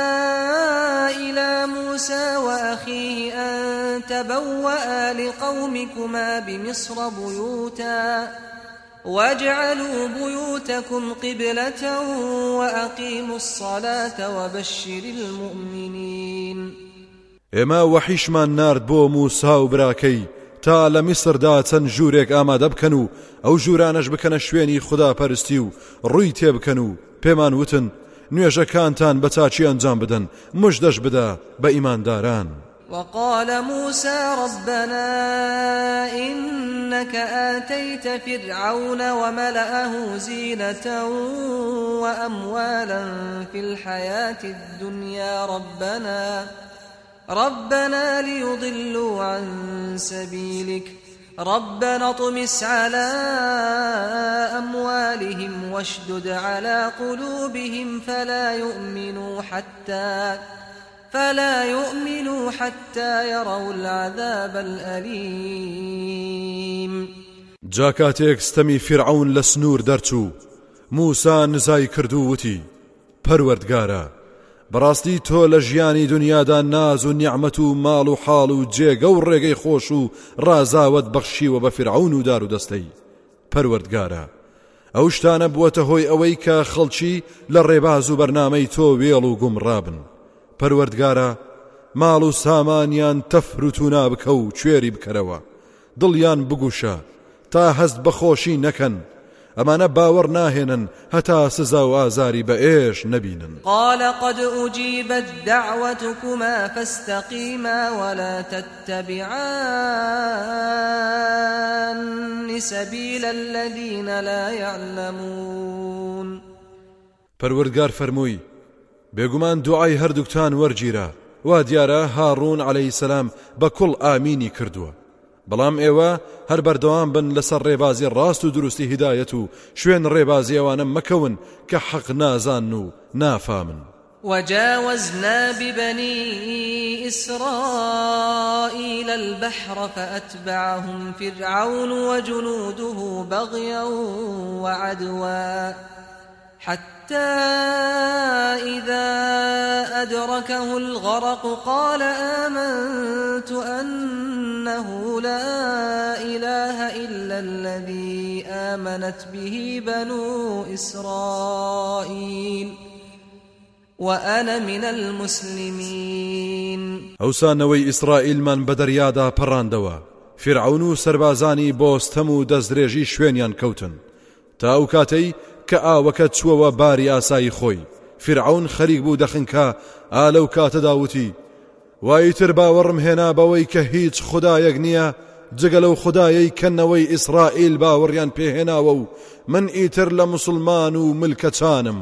إلى موسى وأخيه أن تبوأ لقومكما بمصر بيوتا واجعلوا بيوتكم قبلة وأقيموا الصلاة وبشر المؤمنين. إما وحيشمان نارد بو موسى وبراكي تا لمصر دا چەند ژوورێک ئامادە بکەن و ئەو ژوورانەش بکەنە شوێنی خدا پەرستی و ڕووی تێبکەن و پێمان وتن نوێژەکانتان بە چاچی ئەنجام بدەن مژدەش بدە بە ئیمانداران. وقال موسى ربنا إنك آتيت فرعون وملأه زينة وأموالا في الحياة الدنيا ربنا ربنا ليضلوا عن سبيلك ربنا اطمس على أموالهم واشدد على قلوبهم فلا يؤمنوا حتى فلا يؤمنوا حتى يروا العذاب الأليم. جاكاتيك استمي فرعون لسنور درچو موسى نزاي كردو وتي پروردگارا براستي تو لجياني دنيا دا ناز و نعمت و مال و حال و جيگه و رگي خوش و رازاوت بخشي و بفرعون و دارو دستي پروردگارا اوشتان بوته هوي اويكا خلچي لرباز و برنامي تو ويلو گمرابن. پەروەردگارە ماڵ و سامانیان تەفروت و نابکە و کوێری بکەرەوە دڵیان بگوشە تا هەست بەخۆشی نەکەن ئەمانە باوەڕ ناهێنن هەتا سزا و ئازاری بە ئێش نەبینن. قال قد أجيبت دعوتكما فاستقيما ولا تتبعان سبيل الذين لا يعلمون. پەروەردگار فەرمووی بێگومان دوعای هەردووکتان وەرگیرە وا دیارە هاڕون عەلەیهی سەلام بە کوڵ ئامینی کردووە بەڵام ئێوە هەر بەردەوام بن لەسەر ڕێبازی ڕاست و دروستی هیدایەت و شوێن ڕێبازی ئەوانە مەکەون کە حەق نازان و نافامن. وجاوزنا ببني إسرائيل البحر فأتبعهم فرعون وجنوده بغيا وعدوا حتى إذا أدركه الغرق قال آمنت أنه لا إله إلا الذي آمنت به بنو إسرائيل وأنا من المسلمين. ئەوسانەوەی ئیسرائیلمان بە دەریادا پەڕاندەوە فرعون و سەربازانی بۆستەم و دەستدرێژی شوێنیان کەوتن تا ئەو کاتەی کە ئاوەکە چووەوە باری ئاسایی خۆی. فرعون خەریک بوو دەخنکە ئالەو کاتەدا وتی وایتر باوەڕم هێنا بەوەی کە هیچ خودایەک نییە جگە لەو خودایەی کەنەوەی ئیسرائیل باوەڕیان پێهێناوە و من ئیتر لە موسڵمان و ملکەچانم.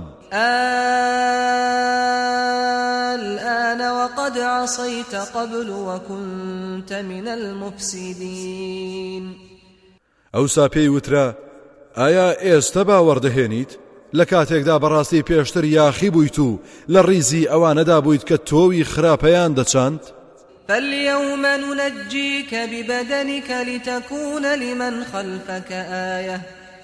الآن وقد عصيت قبل وكنت من المفسدين. ئەوسا پێی وترا ئایا ئێستا باوەڕدەهێنیت لە کاتێکدا بەڕاستی پێشتر یاخی بوویت و لە ڕیزی ئەوانەدا بوویت کە تۆوی خراپەیان دەچاند؟ فاليوم ننجيك ببدنك لتكون لمن خلفك آية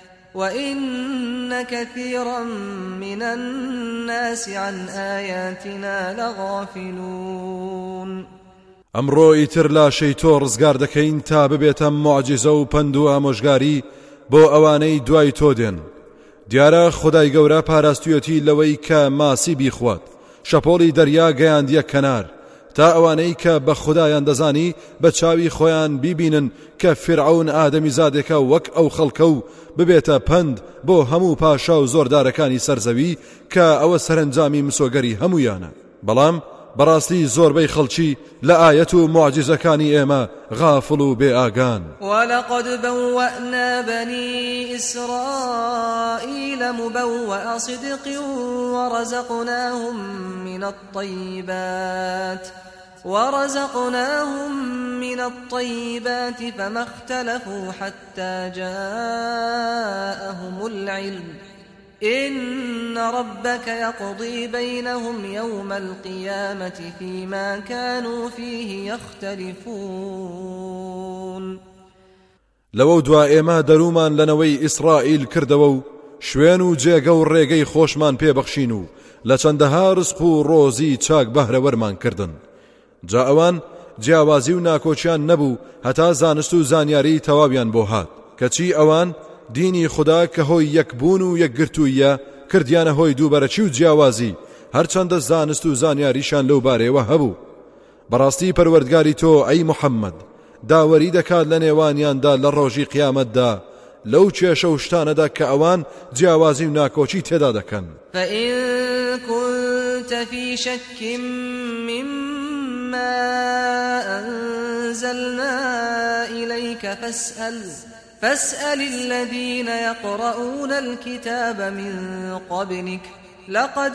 وإن كثيرا من الناس عن آياتنا لغافلون. ئەمڕۆ ئیتر لاشەی تۆ ڕزگار دەکەین تا ببێتە موعجزە و پند و ئامۆژگاری بۆ ئەوانەی دوای تۆ دێن. دیارە خودای گەورە پاراستویەتی لەوەی کە ماسی بیخوات شەپۆڵی دەریا گەیاندیە کەنار تا ئەوانەی کە بە خودایان دەزانی بە چاوی خۆیان بیبینن کە فرعون ئادەمی زادێکە وەک ئەو خەڵکە و ببێتە پند بۆ هەموو پاشا و زۆردارەکانی سەرزەوی کە ئەوە سەرنجامی مسۆگەری هەمویانە. بەڵام بەڕاستی زۆربەی خەڵکی لە ئایەت و معجزەکانی ئێمە غافڵ و بێئاگان. ولقد بوأنا بني إسرائيل مبوأ صدق ورزقناهم من الطيبات ورزقناهم من الطيبات فما اختلفوا حتى جاءهم العلم إن ربك يقضي بينهم يوم القيامة فيما كانوا فيه يختلفون. لو دوا ئێمە دەرومان لەنەوەی ئیسرائیل کردەوە و شوێن و جێگە و ڕێگەی خۆشمان پێبەخشین و لە چەندەها ڕزق و ڕۆزی چاک بەهرەوەرمان کردن. جا ئەوان جیاوازی و ناکۆچیان نەبوو هەتا زانست و زانیاری تەواویان بۆ هات کەچی ئەوان دینی خدا کە هۆی یەکبوون و یەکگرتوویە کردیانە هۆی دووبەرەچی و جیاوازی هەرچەندە زانست و زانیاریشان لەو بارەیەوە هەبوو. بەڕاستی پەروەردگاری تۆ ئەی موحەممەد داوەری دەکات لە نێوانیاندا لە ڕۆژی قیامەتدا لەو کێشە و شتانەدا کە ئەوان جیاوازی و ناکۆچی تێدا دەکەن. فإن كنت في شك مما أنزلنا إليك فاسأل فاسأل الذين يقرؤون الكتاب من قبلك لقد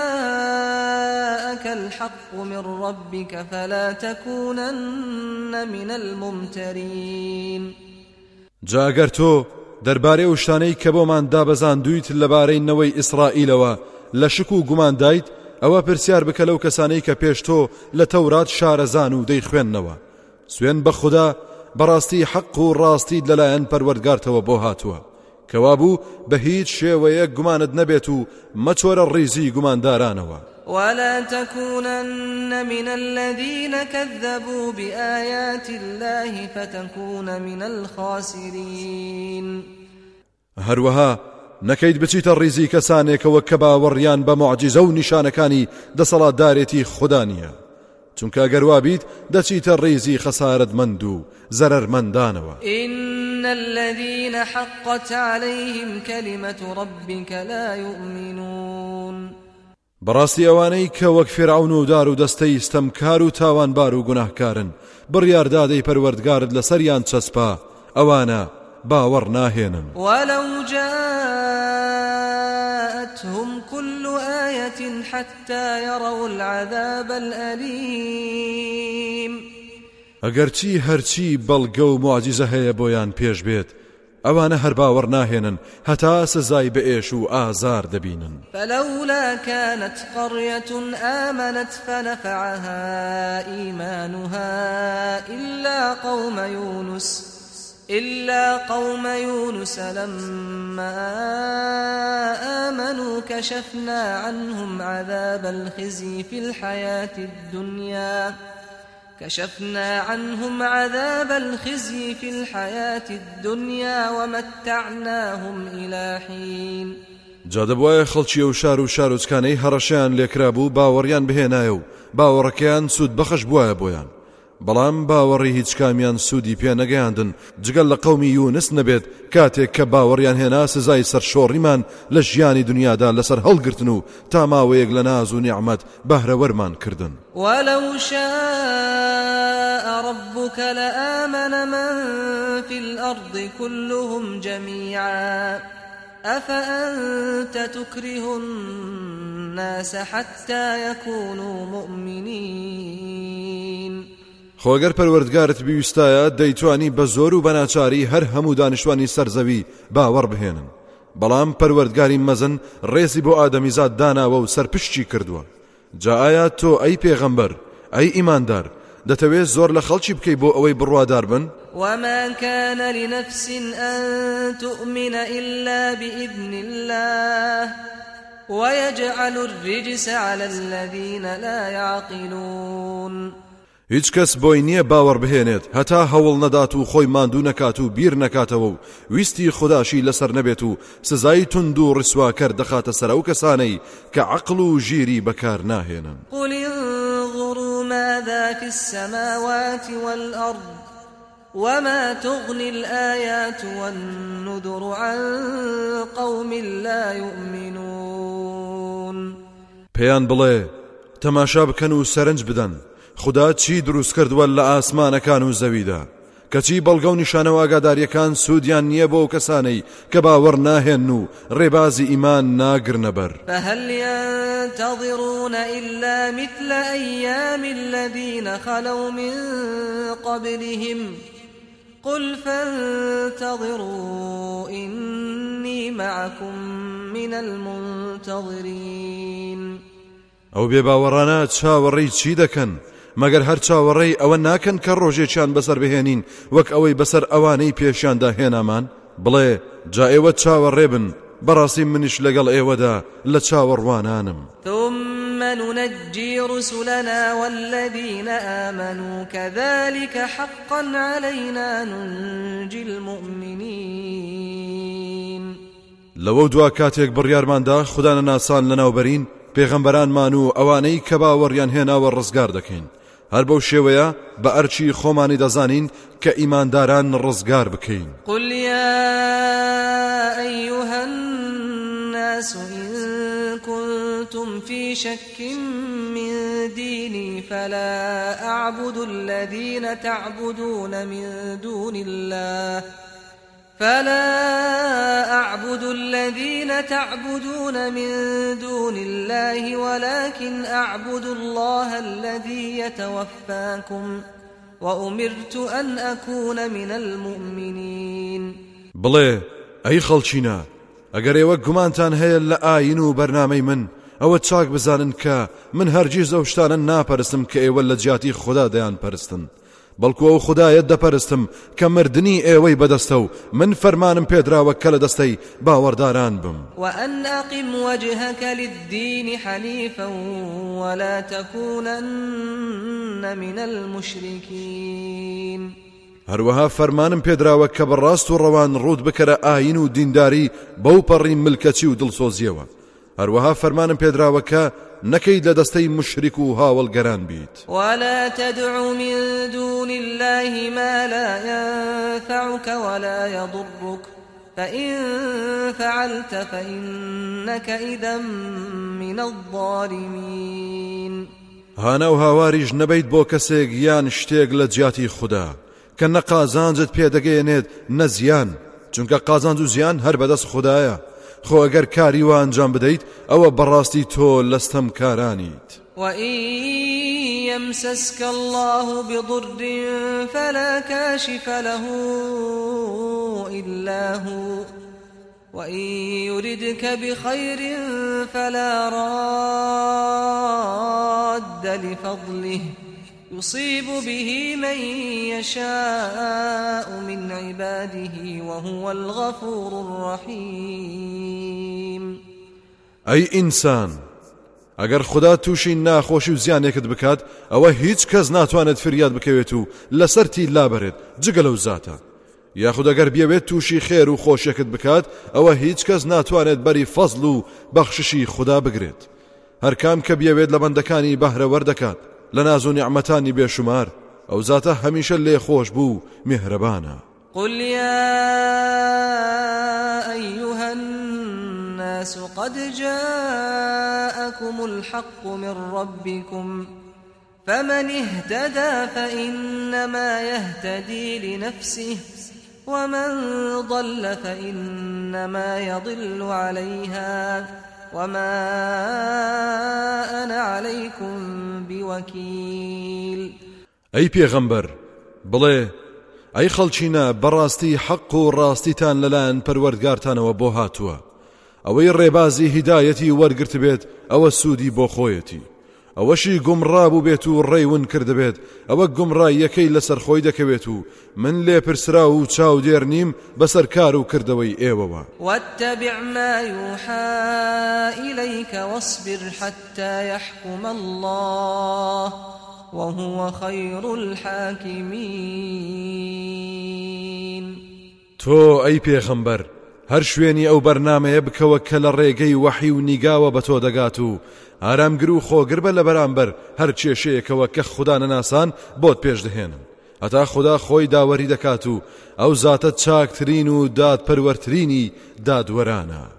جاءك الحق من ربك فلا تكونن من الممترين. جاگەر تۆ دەربارەی ئەو شتانەی کە بۆمان دابەزاندوویت لەبارەی نەوەی ئیسرائیلەوە لە شک و گومان دایت ئەوە پرسیار بکە لەو کەسانەی کە پێش تۆ لە تەورات شارەزان و دەیخوێننەوە. سوێن بە خوددا بەڕاستی حەق و ڕاستیت لەلایەن پەروەردگارتەوە بۆ هاتووە کەوابوو بە هیچ شێوەیەک گومانت نەبێت و مەچۆرە ڕیزی گوماندارانەوە. ولا تكونن من الذين كذبوا بآيات الله فتكون من الخاسرين. هەروەها نەکەیت بچیتە ڕیزی کەسانێکەوە کە باوەڕیان بە موعجزە و نیشانەکانی دەسەڵاتدارێتی خوددا نییە چونکە ئەگەر بیت دەچیتە ڕیزی خەسارەتمەند و زەرەرمەندانەوە. إن الذين حقت عليهم كلمة ربك لا يؤمنون. بەڕاستی ئەوانەی کە وەک فێرعون و دار و دەستەی ستەمکار و تاوانبار و گوناهکارن بڕیاردادەی پەروەردگارت لەسەریان چەسپا ئەوانە باوەڕ ناهێنن. ولو جاءتهم كل آية حتى يروا العذاب الأليم. ئەگەرچی هەرچی بەڵگە و معجزە هەیە بۆیان پێش بێت ئەوانە هەر باوەڕ ناهێنن هەتا سزای بەئێش و ئازار دەبینن. فلولا كانت قرية آمنت فنفعها إيمانها إلا قوم يونس إلا قوم يونس لما آمنوا كشفنا عنهم عذاب الخزي في الحياة الدنيا كشفنا عنهم عذاب الخزي في الحياة الدنيا ومتعناهم إلى حين. جادەبوایە خەڵکی و شار و شارۆچکانەی هەڕەشیان لێکرابوو باوەڕیان بهێنایە و باوەڕەکەیان سوود بەخش بووایە بۆیان بەڵام باوەڕی هیچ کامیان سوودی پێ نەگەیاندن جگەل لە قەومی یونس نەبێت کاتێک کە باوەڕیان هێنا سزای سەرشۆڕیمان لە ژیانی دنیادا لەسەر هەڵگرتن و تا ماوەیەک لە ناز و نیعمەت بەهرەوەرمان کردن. ولو شاء ربك لآمن من في الأرض كلهم جميعا أفأنت تكره الناس حتى يكونوا مؤمنين. خۆگەر پەروەردگارت بیویستایە دەیتوانی بە زۆر و بەناچاری هەر هەموو دانیشتوانی سەرزەوی باوەڕ بهێنن، بەڵام پەروەردگاری مەزن ڕێزی بۆ ئادەمیزاد داناوە و سەرپشتی کردووە. جا ئایا تۆ ئەی پێغەمبەر ئەی ئیماندار دەتەوێت زۆر لە خەڵکی بکەی بۆ ئەوەی بڕوادار بن؟ وما كان لنفس أن تؤمن إلا بإذن الله ويجعل الرجس على الذين لا يعقلون. هیچ کەس بۆی نییە باوەڕ بهێنێت هەتا هەوڵ نەدات و خۆی ماندوو نەکات و بیر نەکاتەوە و ویستی خوداشی لەسەر نەبێت و سزای تند و ڕسواکەر دەخاتە سەر ئەو کەسانەی کە عەقڵ و ژیری بەکار ناهێنن. قل انظروا ماذا في السماوات والأرض وما تغني الآيات والنذر عن قوم لا يؤمنون. پێیان بڵێ تەماشا بکەن و سەرنج بدەن خدا چی دروست کردووە لە ئاسمانەکان و زەویدا کەچی بەڵگە و نیشانە و ئاگاداریەکان سوودیان نییە بۆ کەسانەی کە باوەڕ ناهێن و ڕێبازی ئیمان ناگرنە بەر. فهل ينتظرون إلا مثل أيام الذين خلوا من قبلهم قل فانتظروا إني معكم من المنتظرين. ئەو بێباوەڕانە چاوەڕێی چی دەکەن مەگەر هەر چاوەڕێی ئەوە ناکەن کە ڕۆژێکیان بەسەر بهێنین وەک ئەوەی بەسەر ئەوانەی پێشیاندا هێنامان؟ بڵێ جا ئێوە چاوەڕێ بن بەڕاستی منیش لەگەڵ ئێوەدا لە چاوەڕوانانم. ثم ننجي رسلنا والذين آمنوا كذلك حقا علينا ننجي المؤمنين. لەوە دوا کاتێک بڕیارماندا خوددا ناسان لەناوبەرین پێغەمبەرانمان و ئەوانەی کە باوەڕیان هێناوە ڕزگار دەکەین هەر بەو شێوەیە بە ئەرچی خۆمانی دەزانین کە ئیمانداران ڕزگار بکەین. قل يا أيها الناس إن كنتم في شك من ديني فلا أعبد الذين تعبدون من دون الله فلا أعبد الذين تعبدون من دون الله ولكن أعبد الله الذي يتوفاكم وأمرت أن أكون من المؤمنين. بڵێ ئەی خەڵچینە ئەگەر ئێوە گومانتان هەیە لە ئاین و بەرنامەی من ئەوە چاک بزانن کە من هەرگیز ئەو شتانە ناپەرستم کە ئێوە لە جیاتی خوددا دەیان پەرستن بەڵکو ئەو خودایەت دەپەرستم کە مردنی ئێوەی بەدەستە و من فەرمانم پێدراوە کە لە دەستەی باوەڕداران بم. وأن أقم وجهك للدين حنيفا ولا تكونن من المشركين. هەروەها فەرمانم پێدراوە کە بەڕاست و ڕەوان ڕوود بکەرە ئاین و دینداری بەو پەڕی ملکەچی و دڵسۆزیەوە. هەروەها فەرمانم پێدراوە کە نەکەیت لە دەستەی مشریک و هاوڵگەران بیت. ولا تدع من دون الله ما لا ينفعك ولا يضرك فإن فعلت فإنك إذا من الظالمين. هانا و هاواریش نەبیت بۆ کەسێک یان شتێک لە جیاتی خوددا کە نە قازانجت پێدەگەێنێت نە زیان چونکە قازانج و زیان هەر بەدەست خوددایە. خۆ ئەگەر کاری وا ئەنجام بدەیت ئەوە بەڕاستی تۆ لەستەم کارانیت. وإن يمسسك الله بضر فلا كاشف له إلا هو وإن يردك بخير فلا راد لفضله يصيب به من يشاء من عباده وهو الغفور الرحيم. أي إنسان ئەگەر خوددا تووشی ناخۆشی و زیانێکت بکات ئەوە هیچ کەس ناتوانێت فریاد بکەوێت و لەسەرتی لابەرێت جگە لەو زاتە. یاخود ئەگەر بیاوێت تووشی خێر و خۆشیەکت بکات ئەوە هیچ کەس ناتوانێت بەری فەزڵ و بەخششی خوددا بگرێت. هەر کام کە بیاوێت لە بەندەکانی بەهرەوەر دەکات لە ناز و نیعمەتانی بێشومار ئەو زاتە هەمیشە لێ خۆش بوو میهرەبانە. قل يا أيها الناس قد جاءكم الحق من ربكم فمن اهتدى فإنما يهتدي لنفسه ومن ضل فإنما يضل عليها وما أنا عليكم بوكيل. أي پیغمبر بڵێ ئەی خەڵچینە بەڕاستی حەق و ڕاستیتان لەلایەن پەروەردگارتانەوە بۆ هاتووە. ئەوەی ڕێبازی هیدایەتی وەرگرت بێت ئەوە سوودی بۆ خۆیەتی، ئەوەشی گومڕابوو بێت و ڕێون کردبێت ئەوە گومڕاییەکەی لەسەر خۆی دەکەوێت و من لێ پرسرا و چاودێر نیم بەسەر کار و کردەوەی ئێوەوە. واتبع ما يوحى إليك واصبر حتى يحكم الله وهو خير الحاكمين. تۆ ئەی پێغەمبەر هەر شوێنی ئەو بەرنامەیە بکەوە کە لە ڕێگەی وەحی و نیگاوە بە تۆ دەگات و ئارامگر و خۆگر بە لە بەرامبەر هەر کێشەیەکەوە کە خوددا نەناسان بۆت پێش دەهێنن هەتا خوددا خۆی داوەری دەکات و ئەو زاتە چاکترین و دادپەروەرترینی دادوەرانە.